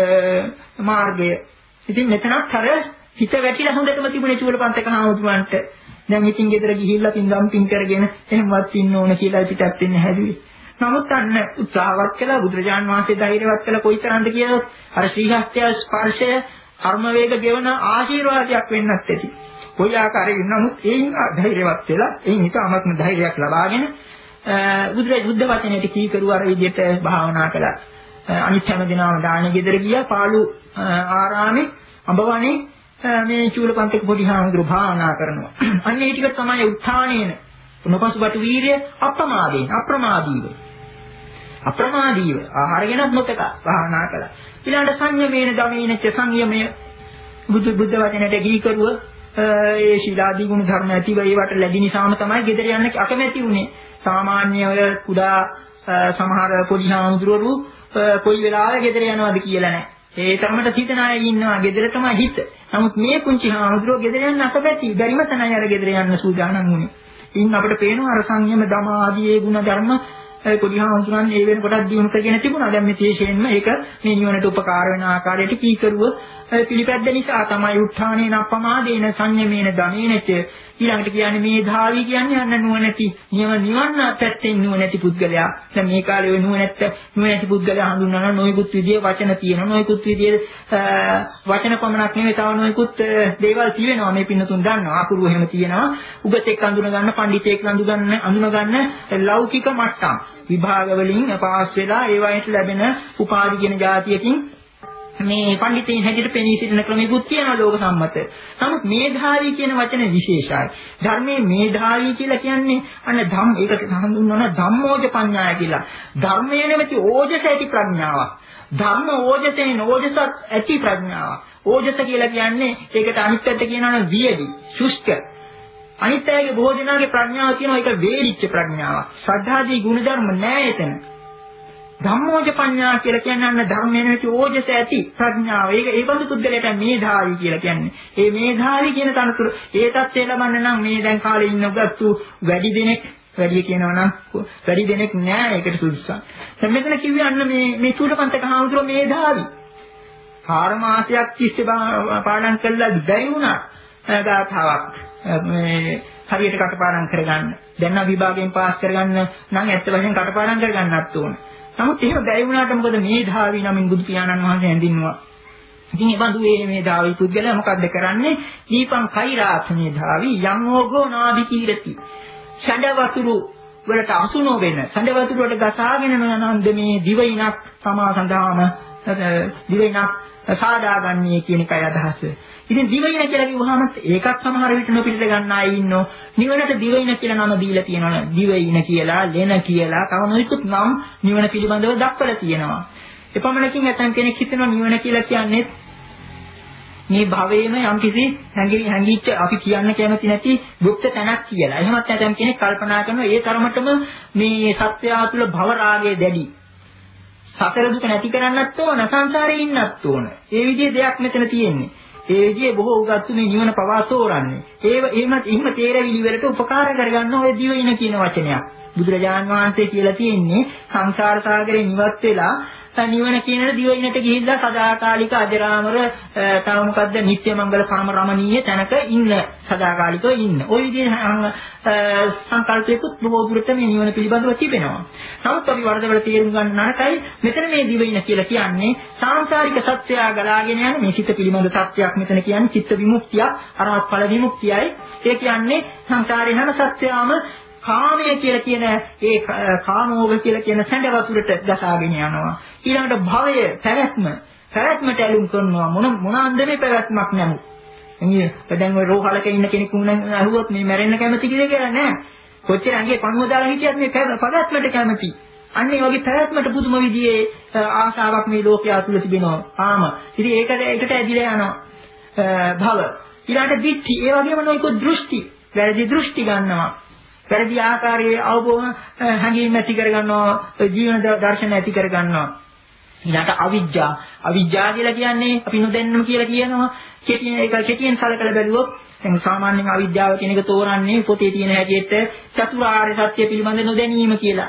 මාර්ගය. ඉතින් මෙතනත් අර හිත වැටිලා හොඳටම තිබුණේ චූලපන්තක හාමුදුරන්ට. දැන් ඉතින් ගෙදර ගිහිල්ලා පින්දම් පින් කරගෙන එහෙමවත් ඉන්න ඕන කියලා පිටත් වෙන්න හැදුවේ. නමුත් අන්න උත්සාහවත් කළා බුදුරජාන් වහන්සේ ධෛර්යවත් කළා කොයිතරම්ද කියනොත් අර ශ්‍රී හස්තය ස්පර්ශය කර්ම වේග ගෙවන ආශිර්වාදයක් වෙන්නත් ඇති. කොයි ආකාරයෙන් නමුත් ඒයින් ධෛර්යවත් වෙලා ඒයින් ඉතාමත්ම ධෛර්යයක් ලබාගෙන බුදුරජාණන් බුද්ධ වචනයට කීකරු අර විදිහට භාවනා කළා. අනිත් හැම දිනම දානෙ ගෙදර ගියා පාළු ආරාමේ අඹවනේ මේ චූලපන්තක පොඩි හාමුදුරුවෝ භාවනා කරනවා. අන්න ඒ ටික තමයි උත්ථානේන නොපසුබට වීර්ය අප්‍රමාදයෙන් අප්‍රමාදීව. අප්‍රමාදීව ආහාරගෙනත් නොතක භාවනා කළා. ඊළඟට සංයමේන දමේනච්ච සංයමය බුදු බුද්ධ වචනයට ගීකරුව ඒ ශීලාදී ගුණ ධර්ම ඇතිව ඒවට ලැබි නිසාම තමයි ගෙදර යන්න අකමැති වුනේ. සාමාන්‍ය ඔය කුඩා සමහර පොඩි හාමුදුරුවෝ කොයි වෙලාවෙ ගෙදර යනවද කියලා නැහැ. ඒ තරමට හිතන අය ඉන්නවා ගෙදර තමයි හිත. නමුත් මේ පුංචි හාමුදුරුවෝ ගෙදර යන්න අකමැති. බැරිම තනයි අර ගෙදර යන්න සූදානම් වුනේ. ඉතින් අපිට පේනවා අර සංයම දම ආදී ඒ ගුණ ධර්ම පොඩි හාමුදුරන් ඒ වෙනකොටත් දිනු කරගෙන තිබුණා. දැන් මේ විශේෂයෙන්ම ඒක මේ නිවනට උපකාර වෙන ආකාරයට කීකරුව පිළිපැද්ද නිසා තමයි උත්ථානේන අප්පමාදේන සංයමේන දමේනච. ඊළඟට කියන්නේ මේ ධාවි කියන්නේ අන්න නුවණැති නියම නිවන් පැත්තෙන් නුවණැති පුද්ගලයා. දැන් මේ කාලේ ඔය නුවණැත්ත නුවණැති පුද්ගලයා හඳුන්වන නොයෙකුත් විදිහේ වචන තියෙනවා. නොයෙකුත් විදිහේ වචන පමණක් නෙවෙයි තව නොයෙකුත් දේවල් තියෙනවා. මේ පින්නතුන් දන්නවා. අකුරු එහෙම තියෙනවා. උගතෙක් අඳුන ගන්න, පඬිතෙක් අඳුන ගන්න, අඳුන ගන්න ලෞකික මට්ටම්. විභාග වලින් පාස් වෙලා ඒ වයින්ට ලැබෙන උපාධි කියන જાතියකින් මේ පඬිතෙන් හැටියට පෙනී සිටින ක්‍රමයකුත් තියෙනවා ලෝක සම්මත. නමුත් මේධාවී කියන වචනේ විශේෂයි. ධර්මයේ මේධාවී කියලා කියන්නේ අන්න ධම් ඒකට හඳුන්වන ධම්මෝජ පඤ්ඤාය කියලා. ධර්මයේ නැමැති ඕජස ඇති ප්‍රඥාවක්. ධර්ම ඕජසෙන් ඕජසත් ඇති ප්‍රඥාවක්. ඕජස කියලා කියන්නේ ඒකට අනිත් පැත්ත කියනවා නම් වියලි, ශුෂ්ක. අනිත් අයගේ බොහෝ දෙනාගේ ප්‍රඥාව කියනවා ඒක වේලිච්ච ප්‍රඥාවක්. ශ්‍රද්ධාදී ගුණධර්ම නැහැ එතන. ධම්මෝජ පඤ්ඤා කියලා කියන්නේ අන්න ධර්මයෙන් ඇති ඕජස ඇති ප්‍රඥාව. ඒක ඒ බඳු පුද්ගලයාට මේධාවි කියලා කියන්නේ. ඒ මේධාවි කියන තනතුර ඒ தත්ත්වය ලබන්න නම් මේ දැන් කාලේ ඉන්න උගත්තු වැඩි දෙනෙක් වැඩි කියනවා නම් වැඩි දෙනෙක් නෑ ඒකට සුදුසුසන්. දැන් මෙතන කිව්වේ අන්න මේ මේ චූලපන්තක හාමුදුරුවෝ මේධාවි. ආර මාසයක් තිස්සේ පාඩම් කළා බැරි වුණා. ගාථාවක් මේ හරියට කටපාඩම් කරගන්න. දැන් නම් විභාගයෙන් පාස් කරගන්න නම් ඇත්ත වශයෙන් කටපාඩම් කරගන්නත් ඕන. නමුත් එහෙම බැරි වුණාට මොකද මේධාවි නමින් බුදු පියාණන් වහන්සේ හැඳින්වුවා. ඉතින් ඒ බඳු මේ මේධාවි පුද්ගලයා මොකද්ද කරන්නේ? දීපං කෛරාත් මේධාවි යම් ඕගෝ නාභිකීරති. ඡන්ද වතුරු වලට අසු නොවෙන, ඡන්ද වතුරු වලට ගසාගෙන යනන්ද මේ දිවයිනක් තමා සඳහාම දිවයිනක් සාදාගන්නේ කියන එකයි අදහස. ඉතින් දිවයින කියලා කිව්වහම ඒකත් සමහර විට නොපිළිද ගන්න අය ඉන්නෝ. නිවනට දිවයින කියලා නම දීලා තියෙනවා. දිවයින කියලා, ලෙන කියලා, තව නොයෙකුත් නම් නිවන පිළිබඳව දක්වලා තියෙනවා. එපමණකින් ඇතන් කෙනෙක් හිතනවා නිවන කියලා කියන්නේ මේ භවයේම යම්කිසි හැඟි හැඟිච්ච අපි කියන්න කැමති නැති දුක්ඛ තැනක් කියලා. එහෙමත් නැත්නම් කෙනෙක් කල්පනා කරනවා ඒ තරමටම මේ සත්‍යය තුළ භව රාගය දැඩි. සතර දුක නැති කරන්නත් ඕන, සංසාරේ ඉන්නත් ඕන. ඒ විදිහේ දෙයක් මෙතන තියෙන්නේ. ඒ විදිහේ බොහෝ උගත්තු මේ නිවන පවා තෝරන්නේ. ඒව එහෙම එහෙම තේරවිලි වලට උපකාර කරගන්න ඔය දිවයින කියන වචනයක්. බුදුරජාන් වහන්සේ කියලා තියෙන්නේ සංසාර සාගරේ නිවත් වෙලා නිවන කියන දිවයිනට ගිහිල්ලා සදාකාලික අජරාමර තව මොකද්ද නිත්‍ය මංගල පරම රමණීය තැනක ඉන්න සදාකාලිකව ඉන්න. ওই විදිහේ සංකල්පයකුත් බොහෝ දුරට මේ නිවන පිළිබඳව තිබෙනවා. නමුත් අපි වරදවල තේරුම් ගන්න නරකයි. මෙතන මේ දිවයින කියලා කියන්නේ සාංශාරික සත්‍යය ගලාගෙන යන මේ සිත පිළිබඳ සත්‍යයක්. මෙතන කියන්නේ චිත්ත විමුක්තිය, අරහත් ඵල විමුක්තියයි. ඒ කියන්නේ සංසාරේ හැම සත්‍යයම කාමය කියලා කියන ඒ කාමෝග කියලා කියන සැඬ වතුරට ගසාගෙන යනවා. ඊළඟට භවය පැවැත්ම පැවැත්මට ඇලුම් කරනවා. මොන මොන අන්දමේ පැවැත්මක් නැමු. එන්නේ දැන් ඔය රෝහලක ඉන්න කෙනෙක් උනන් අහුවොත් මේ මැරෙන්න කැමති කියලා නෑ. කොච්චර ඇඟේ පණුව දාලා හිටියත් මේ පැවැත්මට කැමති. අන්න ඒ වගේ පැවැත්මට පුදුම විදිහේ ආශාවක් මේ ලෝකයා තුල තිබෙනවා. ආම. ඉතින් ඒකට ඒකට ඇදිලා යනවා. භව. ඊළඟට දිට්ඨි. ඒ වගේම නොයෙකුත් දෘෂ්ටි. වැරදි දෘෂ්ටි ගන්නවා. වැරදි ආකාරයේ අවබෝධ හැඟීම් ඇති කරගන්නවා. ජීවන දර්ශන ඇති කරගන්නවා. ඊළඟට අවිජ්ජා. අවිජ්ජා කියලා කියන්නේ අපි නොදැන්නම කියලා කියනවා. කෙටියෙන් ඒක කෙටියෙන් සලකලා බැලුවොත් දැන් සාමාන්‍යයෙන් අවිජ්ජාව කියන එක තෝරන්නේ පොතේ තියෙන හැටියට චතුරාර්ය සත්‍ය පිළිබඳ නොදැනීම කියලා.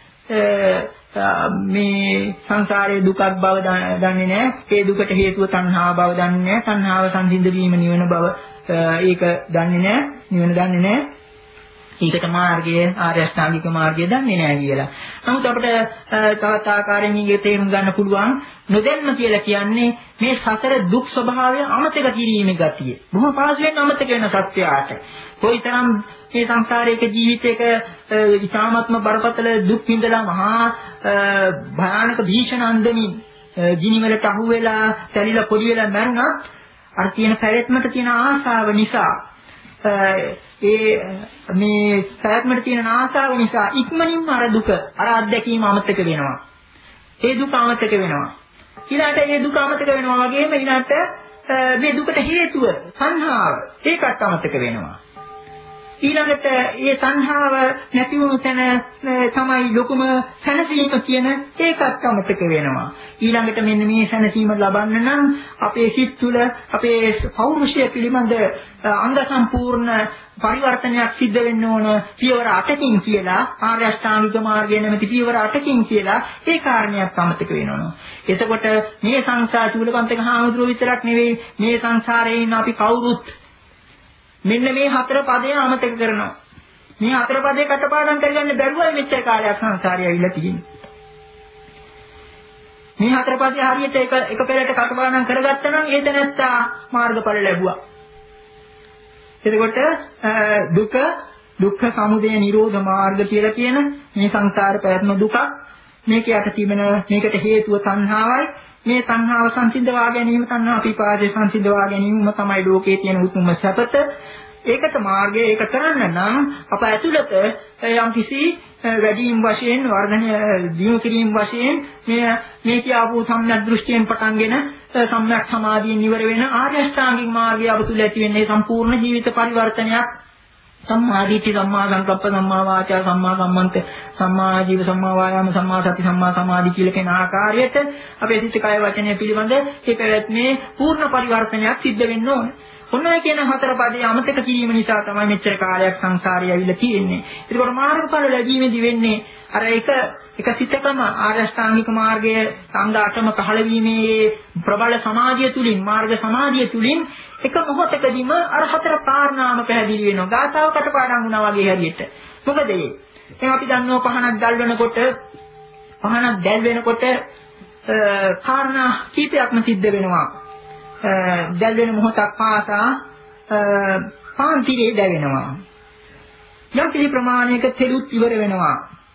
මේ සංසාරයේ දුකක් බව දන්නේ නැහැ. ඒ දුකට හේතුව තණ්හා බව දන්නේ නැහැ. තණ්හාව සංසිඳ වීම නිවන බව ඒක දන්නේ නැහැ. නිවන දන්නේ නැහැ. ඒකට මාර්ගය ආර්ය අෂ්ටාංගික මාර්ගය දන්නේ නැහැ කියලා. නමුත් අපිට තවත් ආකාරයෙන් ඊගේ තේරුම් ගන්න පුළුවන් නොදැන්න කියලා කියන්නේ මේ සතර දුක් ස්වභාවය අමතක කිරීමේ ගතිය. බොහොම පාසලෙන් අමතක වෙන සත්‍යයට. කොයිතරම් මේ සංසාරයක ජීවිතයක ඉතාමත්ම බරපතල දුක් විඳලා මහා භයානක භීෂණ අන්දමින් ගිනිවලට අහු වෙලා, තැලිලා පොඩි වෙලා මැරුණත් අර තියෙන පැවැත්මට තියෙන ආශාව නිසා ඒ මේ පැවැත්මට තියෙන ආශාව නිසා ඉක්මනින්ම අර දුක, අර අත්දැකීම අමතක වෙනවා. ඒ දුක අමතක වෙනවා. ඊළාට ඒ දුක අමතක වෙනවා වගේම ඊළාට මේ දුකට හේතුව සංහාව ඒකත් අමතක වෙනවා. ඊළඟට ඒ සංහාව නැති වුණු තැන තමයි ලොකුම සැනසීම කියන ඒකත් අමතක වෙනවා. ඊළඟට මෙන්න මේ සැනසීම ලබන්න නම් අපේ සිත් තුළ අපේ පෞරුෂය පිළිබඳ අංග සම්පූර්ණ පරිවර්තනයක් සිද්ධ වෙන්න ඕන පියවර අටකින් කියලා ආර්ය අෂ්ටාංගික මාර්ගය නැමැති පියවර අටකින් කියලා ඒ කාරණයක් අමතක වෙනවා. එතකොට මේ සංසාර චූලපන්තක හාමුදුරුවෝ විතරක් නෙවෙයි මේ සංසාරේ ඉන්න අපි කවුරුත් මෙන්න මේ හතර පදේ අමතක කරනවා. මේ හතර පදේ කටපාඩම් කරගන්න බැරුවයි මෙච්චර කාලයක් සංසාරය ඇවිල්ලා තියෙන්නේ. මේ හතර පදේ හරියට එක එක පෙරට කටපාඩම් කරගත්තා නම් ඒ දැනත්තා මාර්ගඵල ලැබුවා. එතකොට දුක දුක්ඛ සමුදය නිරෝධ මාර්ග කියලා කියන මේ සංසාර පැවැත්ම දුකක්. මේක යට තිබෙන මේකට හේතුව තණ්හාවයි. මේ තණ්හාව සංසිඳවා ගැනීම, තණ්හා පිපාසය සංසිඳවා ගැනීමම තමයි ලෝකයේ තියෙන උතුම්ම සැපත. ඒකට මාර්ගය ඒක කරන්න නම් අප ඇතුළත යම් කිසි වැඩිම වශයෙන් වර්ධනය දියුණු කිරීම වශයෙන් මේ මේ කියපු සම්‍යක් දෘෂ්ටියෙන් පටන්ගෙන සම්‍යක් සමාධියෙන් ඉවර වෙන ආර්ය අෂ්ටාංගික මාර්ගය අප තුළ ඇති වෙන්නේ සම්පූර්ණ ජීවිත පරිවර්තනයක්. සම්මා දිට්ඨි, සම්මා සංකප්ප, සම්මා වාචා, සම්මා කම්මන්ත, සම්මා ජීව, සම්මා වායාම, සම්මා සති, සම්මා සමාධි කියලා කියන ආකාරයට අපේ සිත කය වචනය පිළිබඳ මේ පැවැත්මේ පූර්ණ පරිවර්තනයක් සිද්ධ වෙන්න ඕනේ. ඔන්න ඔය කියන හතර පදේ අමතක කිරීම නිසා තමයි මෙච්චර කාලයක් සංසාරය ඇවිල්ලා තියෙන්නේ. ඒකෝර මාර්ගඵල ලැබීමේදී වෙන්නේ අර එක එක සිතකම ආර්ය අෂ්ටාංගික මාර්ගයේ සංඝ අටම පහළ වීමේ ප්‍රබල සමාධිය තුලින්, මාර්ග සමාධිය තුලින් එක මොහොතකදීම අර හතර කාරණාම පැහැදිලි වෙනවා. ගාථාව කටපාඩම් වුණා වගේ හරියට. මොකද ඒ? දැන් අපි දන්නවා පහනක් දැල් වෙනකොට පහනක් දැල් වෙනකොට කාරණා කීපයක්ම සිද්ධ වෙනවා. දැල් වෙන මොහොතක් පාසා පාන්තිරේ දැවෙනවා. යම් කිසි ප්‍රමාණයක තෙලුත් ඉවර වෙනවා.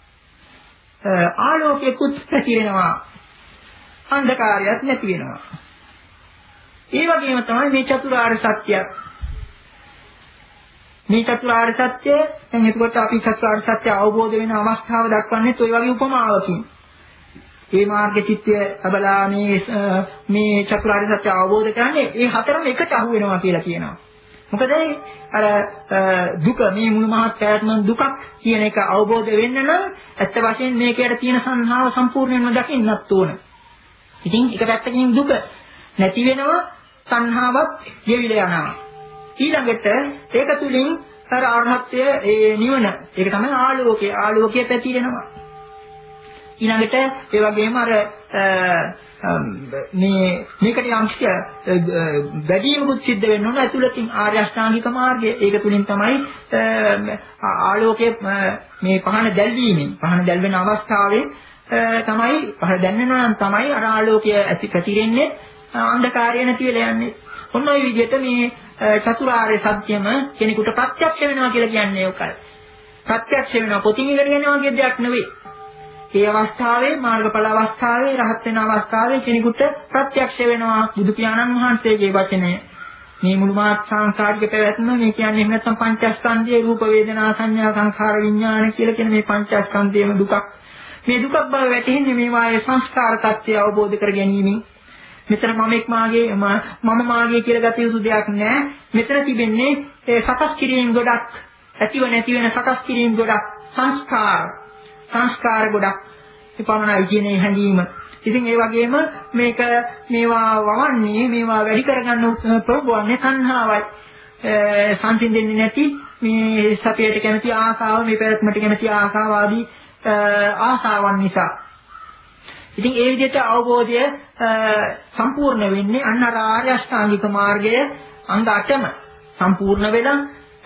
ආලෝකයකුත් පැතිරෙනවා. අන්ධකාරයත් නැති වෙනවා. ඒ වගේම තමයි මේ චතුරාර්ය සත්‍යය. මේ චතුරාර්ය සත්‍ය දැන් එතකොට අපි චතුරාර්ය සත්‍ය අවබෝධ වෙන අවස්ථාව දක්වන්නේ ඔය වගේ උපමාවකින්. මේ මාර්ග චිත්තය ලැබලා මේ මේ චතුරාර්ය සත්‍ය අවබෝධ කරන්නේ ඒ හතරම එකට අහු වෙනවා කියලා කියනවා. මොකද අර දුක මේ මුළු මහත් පැවැත්ම දුකක් කියන එක අවබෝධ වෙන්න නම් ඇත්ත වශයෙන් මේකයට තියෙන සංහාව සම්පූර්ණයෙන්ම දකින්නත් ඕන. ඉතින් එක පැත්තකින් දුක නැති වෙනවා, සංහාවක් ගෙවිලා යනවා. ඊළඟට ඒක තුලින් අර අරහත්ය ඒ නිවන ඒක තමයි ආලෝකය. ආලෝකය පැතිරෙනවා. ඊළඟට ඒ වගේම අර මේ මේකට යම් වැඩිමකුත් සිද්ධ වෙන්න ඕන ඇතුළතින් ආර්ය අෂ්ටාංගික මාර්ගය. ඒක තුලින් තමයි ආලෝකයේ මේ පහන දැල්වීමෙන් පහන දැල්වෙන අවස්ථාවේ තමයි පහන දැල්වෙනවා නම් තමයි අර ආලෝකය ඇති පැතිරෙන්නේ අන්ධකාරය නැති වෙලා යන්නේ. ඔන්න ඔය විදිහට මේ චතුරාර්ය සත්‍යම කෙනෙකුට ප්‍රත්‍යක්ෂ වෙනවා කියලා කියන්නේ ඔකයි. ප්‍රත්‍යක්ෂ වෙනවා පොතින් ඉගෙන ගන්නවා කියන දෙයක් නෙවෙයි. ඒ අවස්ථාවේ මාර්ගඵල අවස්ථාවේ රහත් වෙන අවස්ථාවේ කෙනෙකුට ප්‍රත්‍යක්ෂ වෙනවා බුදු පියාණන් වහන්සේගේ වචනය. මේ මුළු මාත් සංසාරික පැවැත්ම මේ කියන්නේ එහෙම නැත්නම් පංචස්කන්ධයේ රූප වේදනා සංඥා සංඛාර විඥාන කියලා කියන මේ පංචස්කන්ධයේම දුකක්. මේ දුකක් බව වැටහෙන්නේ මේවායේ සංස්කාර tattya අවබෝධ කර ගැනීමෙන්. මෙතන මමෙක් මාගේ මම මාගේ කියලා ගත යුතු දෙයක් නෑ. මෙතන තිබෙන්නේ ඒ සකස් කිරීම ගොඩක් ඇතිව නැති වෙන සකස් කිරීම ගොඩක් සංස්කාර සංස්කාර ගොඩක් එපමණයි කියන හැඟීම. ඉතින් ඒ වගේම මේක මේවා වවන්නේ මේවා වැඩි කරගන්න ප්‍රබෝධන්නේ සංහාවයි. සංසිඳෙන්නේ නැති මේ සතියට කැමති ආසාව මේ පැවැත්මට කැමති ආසාව ආදී ආසාවන් නිසා. ඉතින් ඒ විදිහට අවබෝධය සම්පූර්ණ වෙන්නේ අන්න අර ආර්ය අෂ්ටාංගික මාර්ගය අංග අටම සම්පූර්ණ වෙලා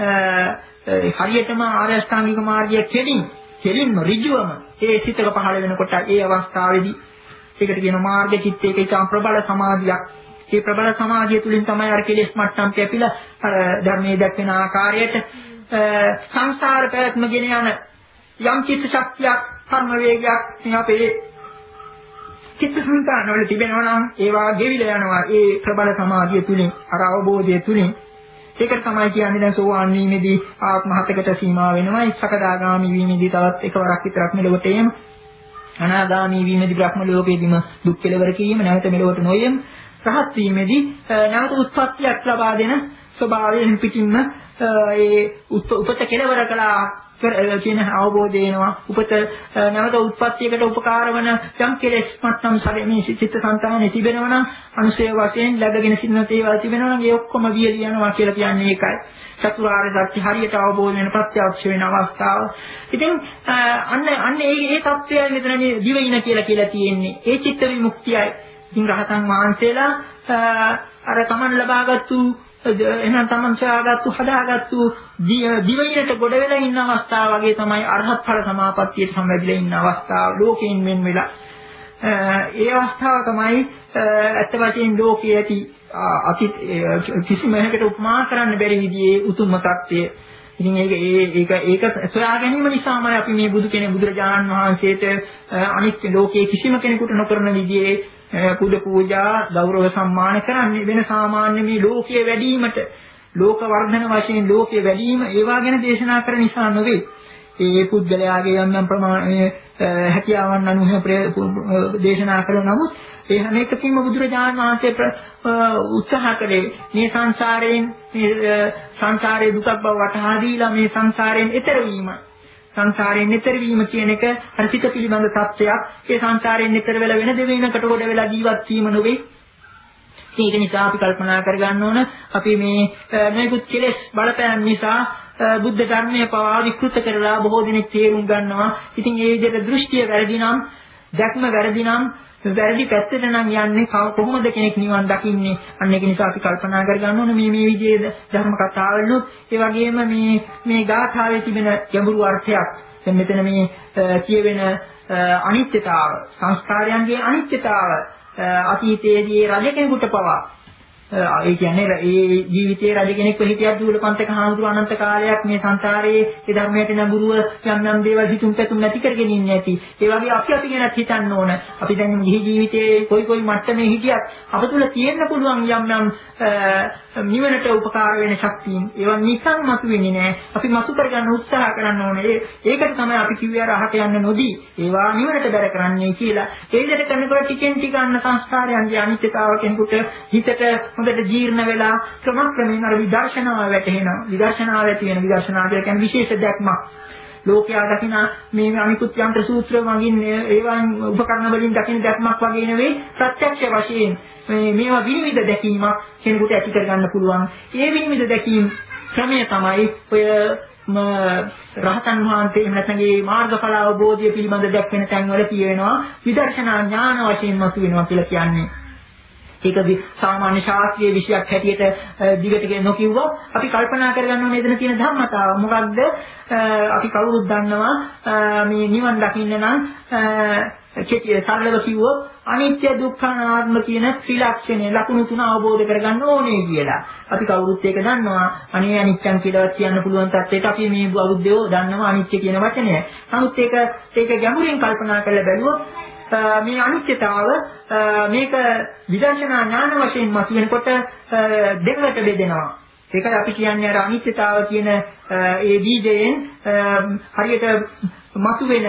හරියටම ආර්ය අෂ්ටාංගික මාර්ගය කෙලින් කෙලින්ම ඍජුවම ඒ සිතක පහළ වෙනකොට ඒ අවස්ථාවේදී ඒකට කියන මාර්ග චිත්තයක ඉතාම ප්‍රබල සමාධියක්. ඒ ප්‍රබල සමාධිය තුලින් තමයි අර කෙලෙස් මට්ටම් කැපිලා අර ධර්මයේ දක්වන ආකාරයට සංසාර පැවැත්ම ගෙන යන යම් චිත්ත ශක්තියක් කර්ම වේගයක් මේ අපේ චිත්ත සංතාන වල තිබෙනවා නම් ඒවා ගෙවිලා යනවා ඒ ප්‍රබල සමාධිය තුලින් අර අවබෝධය තුලින්. ඒකට තමයි කියන්නේ දැන් සෝවාන් වීමේදී ආත්ම හතකට සීමා වෙනවා. සකදාගාමි වීමේදී තවත් එකවරක් විතරක් මෙලොවට එීම. අනාගාමි වීමේදී බ්‍රහ්ම ලෝකයේදීම දුක් කෙලවර කිරීම නැවත මෙලොවට නොයීම. රහත් වීමේදී නැවත උත්පත්තියක් ලබා දෙන ස්වභාවයෙන් පිටින්ම ඒ උපත කෙලවර කළා කියන අවබෝධය එනවා. උපත නැවත උත්පත්තියකට උපකාර වන යම් කෙලෙස් මට්ටම් සැරේ චිත්ත සංතානයේ තිබෙනවා නම් අනුසය වශයෙන් ලැබගෙන සිටින ඒවා තිබෙනවා නම් ඒ ඔක්කොම වියලි යනවා කියලා කියන්නේ ඒකයි. චතුරාර්ය සත්‍ය හරියට අවබෝධ වෙන ප්‍රත්‍යක්ෂ වෙන අවස්ථාව. ඉතින් අන්න අන්න ඒ ඒ தත්වයයි මෙතන දිවයින කියලා කියලා තියෙන්නේ. ඒ චිත්ත විමුක්තියයි. ඉතින් රහතන් වහන්සේලා අර තමන් ලබාගත්තු එහෙනම් තමන් සොයාගත්තු හදාගත්තු දිවයිනට ගොඩ වෙලා ඉන්න අවස්ථාව වගේ තමයි අරහත් ඵල සමාපත්තියට සම්බන්ධලා ඉන්න අවස්ථාව. ලෝකයෙන් වෙන් වෙලා ඒ අවස්ථාව තමයි ඇත්ත වශයෙන් ලෝකයේ ඇති අති කිසිම එකකට උපමා කරන්න බැරි විදිහේ උතුම්ම තත්ත්වය. ඉතින් ඒක ඒක ඒක සොයා ගැනීම නිසාමයි අපි මේ බුදු කෙනෙක් බුදුරජාණන් වහන්සේට අනිත් ලෝකයේ කිසිම කෙනෙකුට නොකරන විදිහේ පුද පූජා ගෞරව සම්මාන කරන්නේ. වෙන සාමාන්‍ය මේ ලෝකයේ වැඩිවීමට ලෝක වර්ධන වශයෙන් ලෝකයේ වැඩිවීම ඒවා ගැන දේශනා කරන නිසා නෙවෙයි. ඒ පුද්ගලයාගේ යම් යම් ප්‍රමාණයේ හැකියාවන් අනුව දේශනා කරන නමුත් ඒ හැම එකකින්ම බුදුරජාණන් වහන්සේ උත්සාහ කළේ මේ සංසාරයෙන් මේ සංසාරයේ දුක බව වටහා දීලා මේ සංසාරයෙන් එතර වීම සංසාරයෙන් එතර වීම කියන එක අර්ථික පිළිබඳ තත්ත්වයක්. ඒ සංසාරයෙන් එතර වෙලා වෙන දෙවියනකට කොට වෙලා ජීවත් වීම නෙවෙයි. ඒක නිසා අපි කල්පනා කරගන්න ඕන අපි මේ මේකුත් කෙලෙස් බලපෑම් නිසා බුද්ධ ධර්මයේ පවා විකෘත කරලා බොහෝ දෙනෙක් තේරුම් ගන්නවා. ඉතින් ඒ විදිහට දෘෂ්ටිය වැරදි නම් දැක්ම වැරදි නම් වැරදි පැත්තට නම් යන්නේ කොහොමද කෙනෙක් නිවන් දකින්නේ? අන්න ඒක නිසා අපි කල්පනා කරගන්න ඕන මේ මේ විදිහේ ධර්ම කතාවලුත් ඒ වගේම මේ මේ ගාථාවේ තිබෙන ගැඹුරු අර්ථයක්. දැන් මෙතන මේ කියවෙන අනිත්‍යතාව සංස්කාරයන්ගේ අනිත්‍යතාව අතීතයේදී රජ කෙනෙකුට පවා ඒ කියන්නේ ඒ ජීවිතයේ රජ කෙනෙක්ව හිටියත් දුලපන්තක හාමුදුරු අනන්ත කාලයක් මේ සංසාරයේ ඒ ධර්මයට නඹුරුව යම් යම් දේවල් හිතුම් පැතුම් නැති කරගෙන ඉන්නේ නැති. ඒ වගේ අපි අපි ගැනත් හිතන්න ඕන. අපි දැන් ගිහි ජීවිතයේ කොයි කොයි මට්ටමේ හිටියත් අප තුළ තියෙන්න පුළුවන් යම් යම් නිවනට උපකාර වෙන ශක්තියින්. ඒවා නිකන් මතුවෙන්නේ නැහැ. අපි මතු කරගන්න උත්සාහ කරන්න ඕනේ. ඒකට තමයි අපි කිව්වේ අරහට යන්න නොදී ඒවා නිවනට බැර කරන්නේ කියලා. ඒ විදිහට කරනකොට ටිකෙන් ටික අන්න සංස්කාරයන්ගේ අනිත්‍යතාව කෙනෙකුට හිතට හොඳට ජීර්ණ වෙලා ක්‍රමක්‍රමයෙන් අර විදර්ශනාව වැටහෙනවා. විදර්ශනාව ඇති වෙන විදර්ශනාව කියන්නේ විශේෂ දැක්මක්. ලෝකයා දකින මේ අනිකුත් යන්ත්‍ර සූත්‍ර වගින් ඒවන් උපකරණ වලින් දකින දැක්මක් වගේ නෙවෙයි ප්‍රත්‍යක්ෂ වශයෙන් මේ මේවා විනිවිද දැකීමක් කෙනෙකුට ඇති කරගන්න පුළුවන්. ඒ විනිවිද දැකීම ක්‍රමය තමයි ඔය රහතන් වහන්සේ එහෙම නැත්නම් මේ මාර්ගඵල අවබෝධය පිළිබඳ දැක්වෙන තැන්වල කියවෙනවා විදර්ශනා ඥාන වශයෙන් මතුවෙනවා කියලා කියන්නේ. ඒක සාමාන්‍ය ශාස්ත්‍රීය විෂයක් හැටියට දිගට නොකියුවා අපි කල්පනා කරගන්න ඕනේ මෙතන තියෙන ධර්මතාව මොකක්ද අපි කවුරුත් දන්නවා මේ නිවන් දකින්න නම් කෙටි සරලව කිව්වොත් අනිත්‍ය දුක්ඛ අනාත්ම කියන ත්‍රිලක්ෂණය ලකුණු තුන අවබෝධ කරගන්න ඕනේ කියලා. අපි කවුරුත් ඒක දන්නවා. අනේ අනිත්‍යං කියලා කියන්න පුළුවන් තත්ත්වයට අපි මේ බෞද්ධයෝ දන්නවා අනිත්‍ය කියන වචනය. නමුත් ඒක ඒක ගැඹුරින් කල්පනා කරලා බැලුවොත් මේ අනිත්‍යතාව මේක විදර්ශනා ඥාන වශයෙන් මතුවෙනකොට දෙකකට බෙදෙනවා. ඒකයි අපි කියන්නේ අර අනිත්‍යතාව කියන ඒ බීජයෙන් හරියට මතුවෙන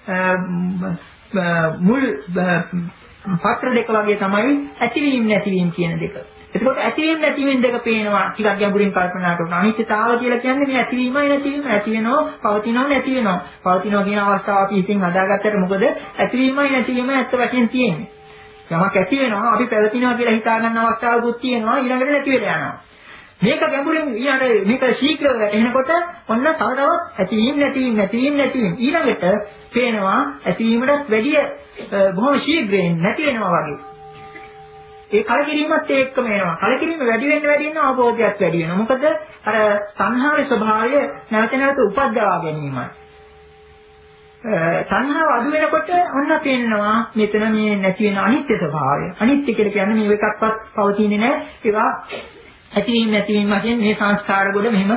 මුල් පත්‍ර දෙක වගේ තමයි ඇතිවීම නැතිවීම කියන දෙක. එතකොට ඇතිවීම නැතිවීම දෙක පේනවා ටිකක් ගැඹුරින් කල්පනා කරනවා. අනිත්‍යතාව කියලා කියන්නේ මේ ඇතිවීමයි නැතිවීම. ඇති වෙනවා, පවතිනවා, නැති වෙනවා. පවතිනවා කියන අවස්ථාව අපි හිතින් හදාගත්තට මොකද ඇතිවීමයි නැතිවීමයි ඇත්ත වශයෙන් තියෙන්නේ. යමක් ඇති වෙනවා අපි පැවතිනවා කියලා හිතා ගන්න අවස්ථාවකුත් තියෙනවා ඊළඟට නැති වෙලා යනවා. මේක ගැඹුරින් ඊළඟට මේක ශීඝ්‍රව එනකොට ඔන්න තව තවත් ඇතිවීම නැතිවීම නැතිවීම නැතිවීම ඊළඟට පේනවා ඇතිවීමටත් වැඩිය බොහොම ශීඝ්‍රයෙන් නැති වෙනවා වගේ. ඒ කලකිරීමත් එක්කම එනවා. කලකිරීම වැඩි වෙන්න වැඩි වෙන අවබෝධයත් වැඩි වෙනවා. මොකද අර සංහාරේ ස්වභාවය නැවත නැවත උපද්දවා ගැනීමයි. සංහාව අඩු වෙනකොට ඔන්න පේනවා මෙතන මේ නැති වෙන අනිත්‍ය ස්වභාවය. අනිත්‍ය කියලා කියන්නේ මේ එකක්වත් පවතින්නේ නැහැ. ඒවා ඇතිවීම නැතිවීම වශයෙන් මේ සංස්කාර ගොඩ මෙහෙම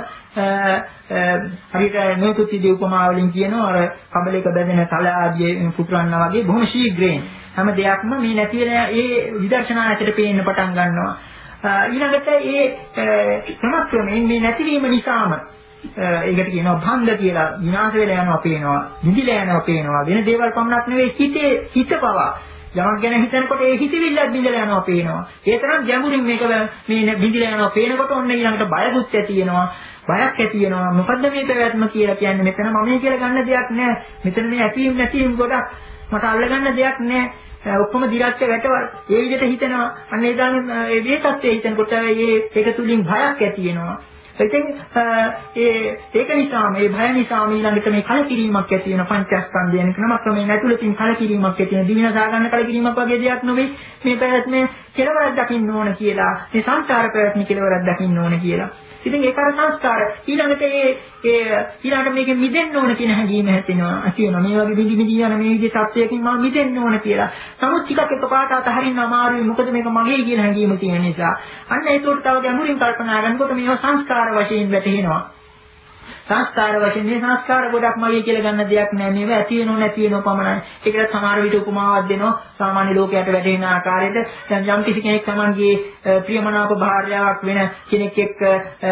හරියට නොයෙකුත් විදිහේ උපමා වලින් කියනවා අර කබලයක බැඳෙන තල ආදී පුපුරන්නා වගේ බොහොම ශීඝ්‍රයෙන් හැම දෙයක්ම මේ නැති වෙන ඒ විදර්ශනා ඇතට පේන්න පටන් ගන්නවා. ඊළඟට ඒ ක්‍රමක්‍රමයෙන් මේ නැතිවීම නිසාම ඒකට කියනවා භංග කියලා විනාශ වෙලා යනවා පේනවා, නිදිලා යනවා පේනවා. වෙන දේවල් පමණක් නෙවෙයි හිතේ හිත පවා යමක් ගැන හිතනකොට ඒ හිතවිල්ලක් බිඳලා යනවා පේනවා. ඒ තරම් ගැඹුරින් මේක මේ බිඳලා යනවා පේනකොට ඔන්න ඊළඟට බයකුත් ඇති වෙනවා. බයක් ඇති වෙනවා. මොකද්ද මේ පැවැත්ම කියලා කියන්නේ? මෙතන මම කියලා ගන්න දෙයක් නැහැ. මෙතන මේ ඇතිවීම නැතිවීම ගොඩක් මට අල්ලගන්න දෙයක් නැහැ. ඔක්කොම දිරච්ච වැටවල් ඒ විදිහට හිතනවා. අන්න ඒ දාන ඒ වේතත්වයේ හිතනකොට ඒ ඒක තුලින් භයක් ඇති වෙනවා. ඉතින් ඒ ඒක නිසා මේ භය නිසා ඊළඟට මේ කලකිරීමක් ඇති වෙන පංචස්කන්ධයන් නමක් මේ නැතුලකින් කලකිරීමක් ඇති වෙන දිවිනසා ගන්න කලකිරීමක් වගේ දෙයක් නෙවෙයි මේ පැවැත්මේ කෙලවරක් දකින්න ඕන කියලා මේ සංස්කාර පැවැත්මේ කෙලවරක් දකින්න ඕන කියලා. ඉතින් ඒක අර සංස්කාර ඊළඟට ඒ ඒ ඊළඟට මේකෙන් මිදෙන්න ඕන කියන හැඟීම හැදෙනවා. ඇති වෙනවා මේ වගේ බිඳි බිඳි යන මේ විදිහේ සත්‍යයකින් මම මිදෙන්න ඕන කියලා. නමුත් ටිකක් එකපාරට අතහරින්න අමාරුයි. මොකද මේක මගේ කියන හැඟීම තියෙන නිසා. අන්න ඒකට තව ගැඹුරින් කල්පනා කරනකොට මේවා සංස්කාර වශයෙන් වැටහෙනවා. සංස්කාර වශයෙන් මේ සංස්කාර ගොඩක් මගේ කියලා ගන්න දෙයක් නෑ. මේවා ඇති වෙනව නැති වෙනව පමණයි. ඒකට සමහර විට උපමාවක් දෙනවා. සාමාන්‍ය ලෝකයට වැටෙන ආකාරයට දැන් යම් කිසි කෙනෙක් Tamanගේ ප්‍රියමනාප භාර්යාවක් වෙන කෙනෙක් එක්ක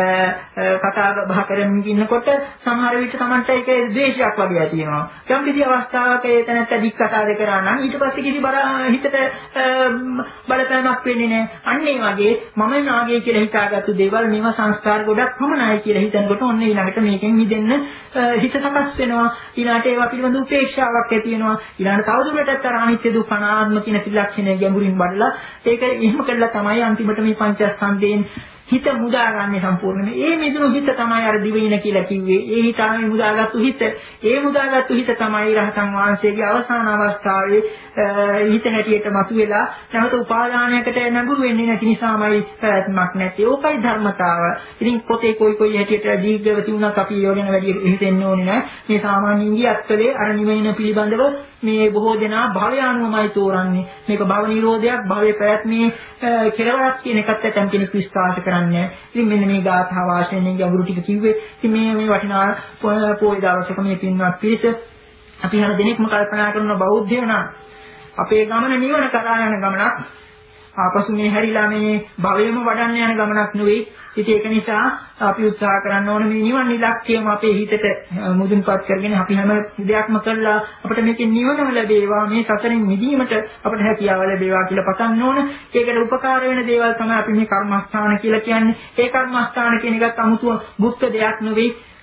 කතා බහ කරමින් ඉන්නකොට සමහර විට Tamanට ඒක ද්වේෂයක් වගේ ඇති වෙනවා. යම් කිසි අවස්ථාවක ඒ තැනත්ත දික් කතා දෙක කරා නම් ඊට පස්සේ කිසි බර හිතට බලපෑමක් වෙන්නේ නෑ. අන්න ඒ වගේ මම නාගය කියලා හිතාගත්තු දේවල් මේවා සංස්කාර ගොඩක් පමණයි කියලා හිතනකොට ඔන්න ඊළඟට මේක මිදෙන්න හිත සකස් වෙනවා. ඊළාට ඒවා පිළිබඳ උපේක්ෂාවක් ඇති වෙනවා. ඊළාට තවදුරටත් අර අනිත්‍ය දුක්ඛ අනාත්ම කියන ත්‍රිලක්ෂණය ගැඹුරින් බලලා ඒක එහෙම කළා තමයි අන්තිමට මේ පංචස්කන්ධයෙන් හිත මුදාගන්නේ සම්පූර්ණයෙන්. ඒ මිදුණු හිත තමයි අර දිවින කියලා කිව්වේ. ඒ හිත තමයි මුදාගත්තු හිත. ඒ මුදාගත්තු හිත තමයි රහතන් වහන්සේගේ අවසාන අවස්ථාවේ හිත නැටියට මතුවෙලා නැවත උපාදානයකට නැඹුරු වෙන්නේ නැති නිසාමයි ප්‍රයත්නක් නැති. ඕකයි ධර්මතාව. ඉතින් පොතේ කොයි කොයි හැටියට දීර්ඝව තියුණත් අපි යෝගන වැඩි හිතෙන්න ඕනේ නැහැ. මේ සාමාන්‍ය ඉන්දියාත්වලේ අර නිවන පිළිබඳව මේ බොහෝ දෙනා භවය අනුවමයි තෝරන්නේ. මේක භව නිරෝධයක්, භවයේ ප්‍රයත්නයේ කෙලවරක් කියන එකත් ඇතම් කෙනෙක් විශ්වාස කරන්නේ. ඉතින් මෙන්න මේ ගාථා වාසයෙන් ගැඹුරු ටික කිව්වේ. ඉතින් මේ මේ වටිනා පොය දවසක මේ පින්වත් පිරිස අපි හැම දිනෙකම කල්පනා කරන බෞද්ධයෝ නම් අපේ ගමන නිවන කරා යන ගමනක්. ආපසු මේ හැරිලා මේ භවයම වඩන්න යන ගමනක් නෙවෙයි. ඉතින් ඒක නිසා අපි උත්සාහ කරන්න ඕනේ මේ නිවන් ඉලක්කයම අපේ හිතට මුදුන්පත් කරගෙන අපි හැම දෙයක්ම කළා අපිට මේකේ නිවනම ලැබේවා, මේ සසරින් මිදීමට අපිට හැකියාව ලැබේවා කියලා පතන්න ඕන. ඒකට උපකාර වෙන දේවල් තමයි අපි මේ කර්මස්ථාන කියලා කියන්නේ. ඒ කර්මස්ථාන කියන එකත් 아무තු බුද්ධ දෙයක් නෙවෙයි.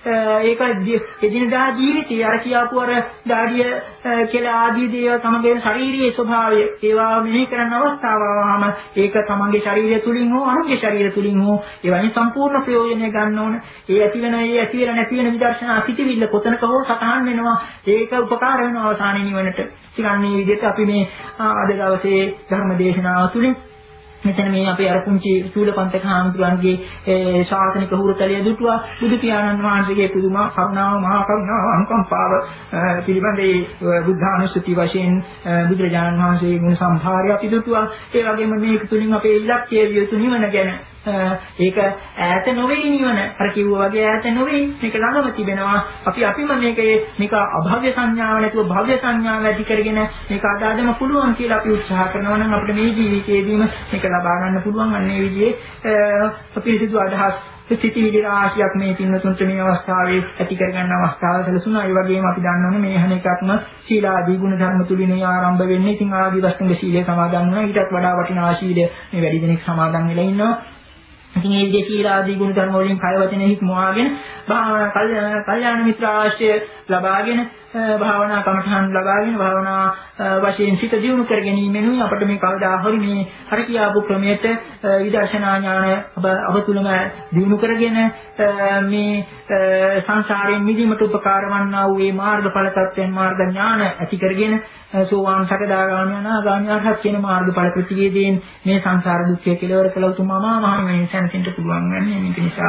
ඒක එදිනදා ජීවිතය අර කියාපු අර දාඩිය කියලා ආදී දේවල් තමගේ ශාරීරික ස්වභාවය ඒවා මෙහි කරන අවස්ථාවවම ඒක තමගේ ශරීරය තුලින් හෝ අනුන්ගේ ශරීරය තුලින් හෝ ඒවයින් සම්පූර්ණ ප්‍රයෝජනය ගන්න ඕන. ඒ ඇති වෙන ඒ ඇති වෙන නැති වෙන විදර්ශනා සිටිවිල්ල කොතනක හෝ සතහන් වෙනවා. ඒක උපකාර වෙනවා අවසානයේ නිවනට. ඉතින් මේ විදිහට අපි මේ අද දවසේ ධර්ම දේශනාව තුලින් මෙතන මේ අපේ අර පුංචි චූලපන්තක හාමුදුරන්ගේ ශාසනික හුරුතලිය දුටුවා බුදු පියාණන් වහන්සේගේ පුදුමා කරුණාව මහා කරුණාව අනුකම්පාව පිළිබඳේ බුද්ධානුස්සති වශයෙන් බුදුරජාණන් වහන්සේගේ ගුණ සම්භාරය අපි දුටුවා. ඒ වගේම මේක තුලින් අපේ ඉලක්කය විය යුතු නිවන ගැන ඒක ඈත නොවේ නිවන. අර කිව්වා වගේ ඈත නොවේ. මේක ළඟම තිබෙනවා. අපි අපිම මේකේ මේක අභව්‍ය සංඥාව නැතුව භව්‍ය සංඥාව ඇති කරගෙන මේක අදාදම පුළුවන් කියලා අපි උත්සාහ කරනවා නම් අපිට මේ ජීවිතයේදීම මේක ලබා ගන්න පුළුවන්. අන්නේ විදිහේ අපිරිසිදු අදහස් සිතිවිලි රාශියක් මේ පින්නතුන්ට මේ අවස්ථාවේ ඇති කර ගන්න අවස්ථාව සැලසුණා. ඒ වගේම අපි දන්නවනේ මේ හැම එකක්ම සීලාදී ගුණ ධර්ම තුලින් ආරම්භ වෙන්නේ. ඉතින් ආදී වස්තුන්ග සීලය සමාදන් වෙනවා. ඊටත් වඩා වටිනා සීලය මේ වැඩි දෙනෙක් සමාදන් වෙලා ඉන්නවා. ඉතින් මේ විදිහේ සීලාදී ගුණ ධර්ම වලින් කය වචනේ හික්මවාගෙන භාවනා කල්යාණ මිත්‍ර ආශ්‍රය ලබාගෙන භාවනා කමඨහන් ලබාගෙන භාවනා වශයෙන් සිත දියුණු කර ගැනීමෙනුයි අපිට මේ කවදා හරි මේ හර කියාපු ක්‍රමයට විදර්ශනා ඥාන අප තුළම දියුණු කරගෙන මේ සංසාරයෙන් මිදීමට උපකාර වන්නා වූ මේ මාර්ගඵල තත්ත්වයන් මාර්ග ඥාන ඇති කරගෙන සෝවාන් සකදාගාමී අනාගාමී අරහත් කියන මාර්ගඵල ප්‍රතිවේදයෙන් මේ සංසාර දුක්ඛය කෙලවර කළ උතුම් මහා මහණෙනි සැනසෙන්න පුළුවන් වෙන්නේ. මේක නිසා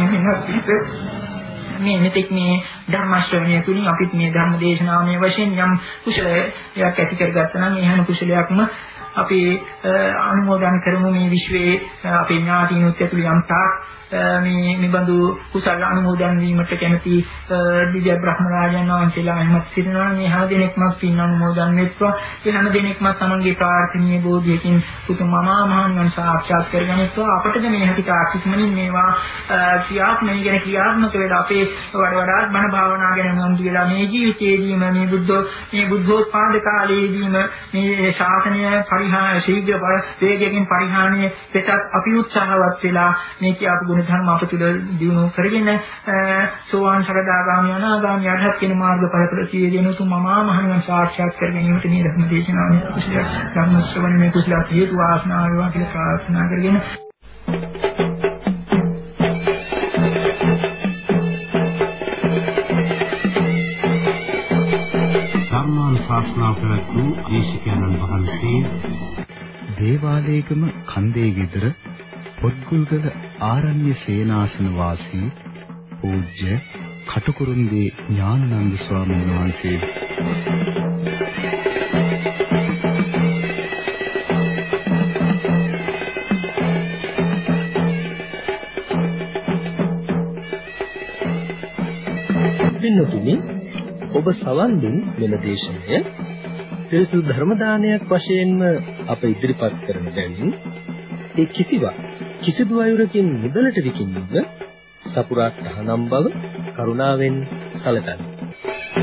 මේ මෙතෙක් මේ ධර්ම ශ්‍රවණය තුලින් අපිත් මේ ධර්ම දේශනාමය වශයෙන් යම් කුසලයක් ඇති කරගත්තා නම් ඒ හැම කුසලයක්ම අපි අනුමෝදන් කරමු. මේ විශ්වයේ අපේ ඥාතීනුත් ඇතුළු යම් තාක් මේ නිබඳු කුසල අනුමෝදන් වීමට කැමැති දිව්‍ය බ්‍රහ්ම රාජයන් වහන්සේලා එහෙමත් සිටිනවා. මේ හැම දිනෙකම පින් අනුමෝදන් වෙත්වා. ඒ හැම දිනෙකම තමන්ගේ ප්‍රාර්ථනීය බෝධියකින් උතුම් මහා මහණන් සාක්ෂාත් කරගනිත්වා. අපටද මේ හැටි තාක්ෂිකමනින් මේවා ක්‍රියාත්මක ගැන ක්‍රියාත්මක වෙලා අපේ වඩ වඩාත් බණ භාවනා ගැන උනන්දු වෙලා මේ ජීවිතයේදීම මේ බුද්ධ මේ බුද්ධෝත්පාද කාලයේදීම මේ ශාසනය පරිහාන ශීඝ්‍ර වේගයෙන් පරිහානිය වෙතත් අපි උත්සාහවත් වෙලා මේ කියාපු ගුණ ධර්ම අප තුළ දිනු කරගෙන සෝවාන් සකදාගාමී අනාගාමී අරහත් කියන මාර්ගඵල ප්‍රතිවේදීන උතුම් මහා මහණන් සාක්ෂාත් කර ගැනීමට මේ ධර්ම දේශනාවේ කුසල ධර්ම ශ්‍රවණයේ කුසල හේතු වාසනා වේවා කියලා ප්‍රාර්ථනා කරගෙන ශාස්ත්‍රා ප්‍රවතු දේශකයන්න් වහන්සේ දේවාලයේගම කන්දේ ගෙදර පොත්ගුල්ගල ආරණ්‍ය සේනාසන වාසී පූජ්‍ය කටුකුරුන්දී ඥානানন্দ ස්වාමීන් වහන්සේ පින්නතුනි ඔබ සවන් දුන් මෙම දේශනය පිරිසුදු ධර්ම දානයක් වශයෙන්ම අප ඉදිරිපත් කරන බැවින් ඒ කිසිවක් කිසිදු අයුරකින් මුදලට විකිණීම සපුරා තහනම් බව කරුණාවෙන් සැලකන්න.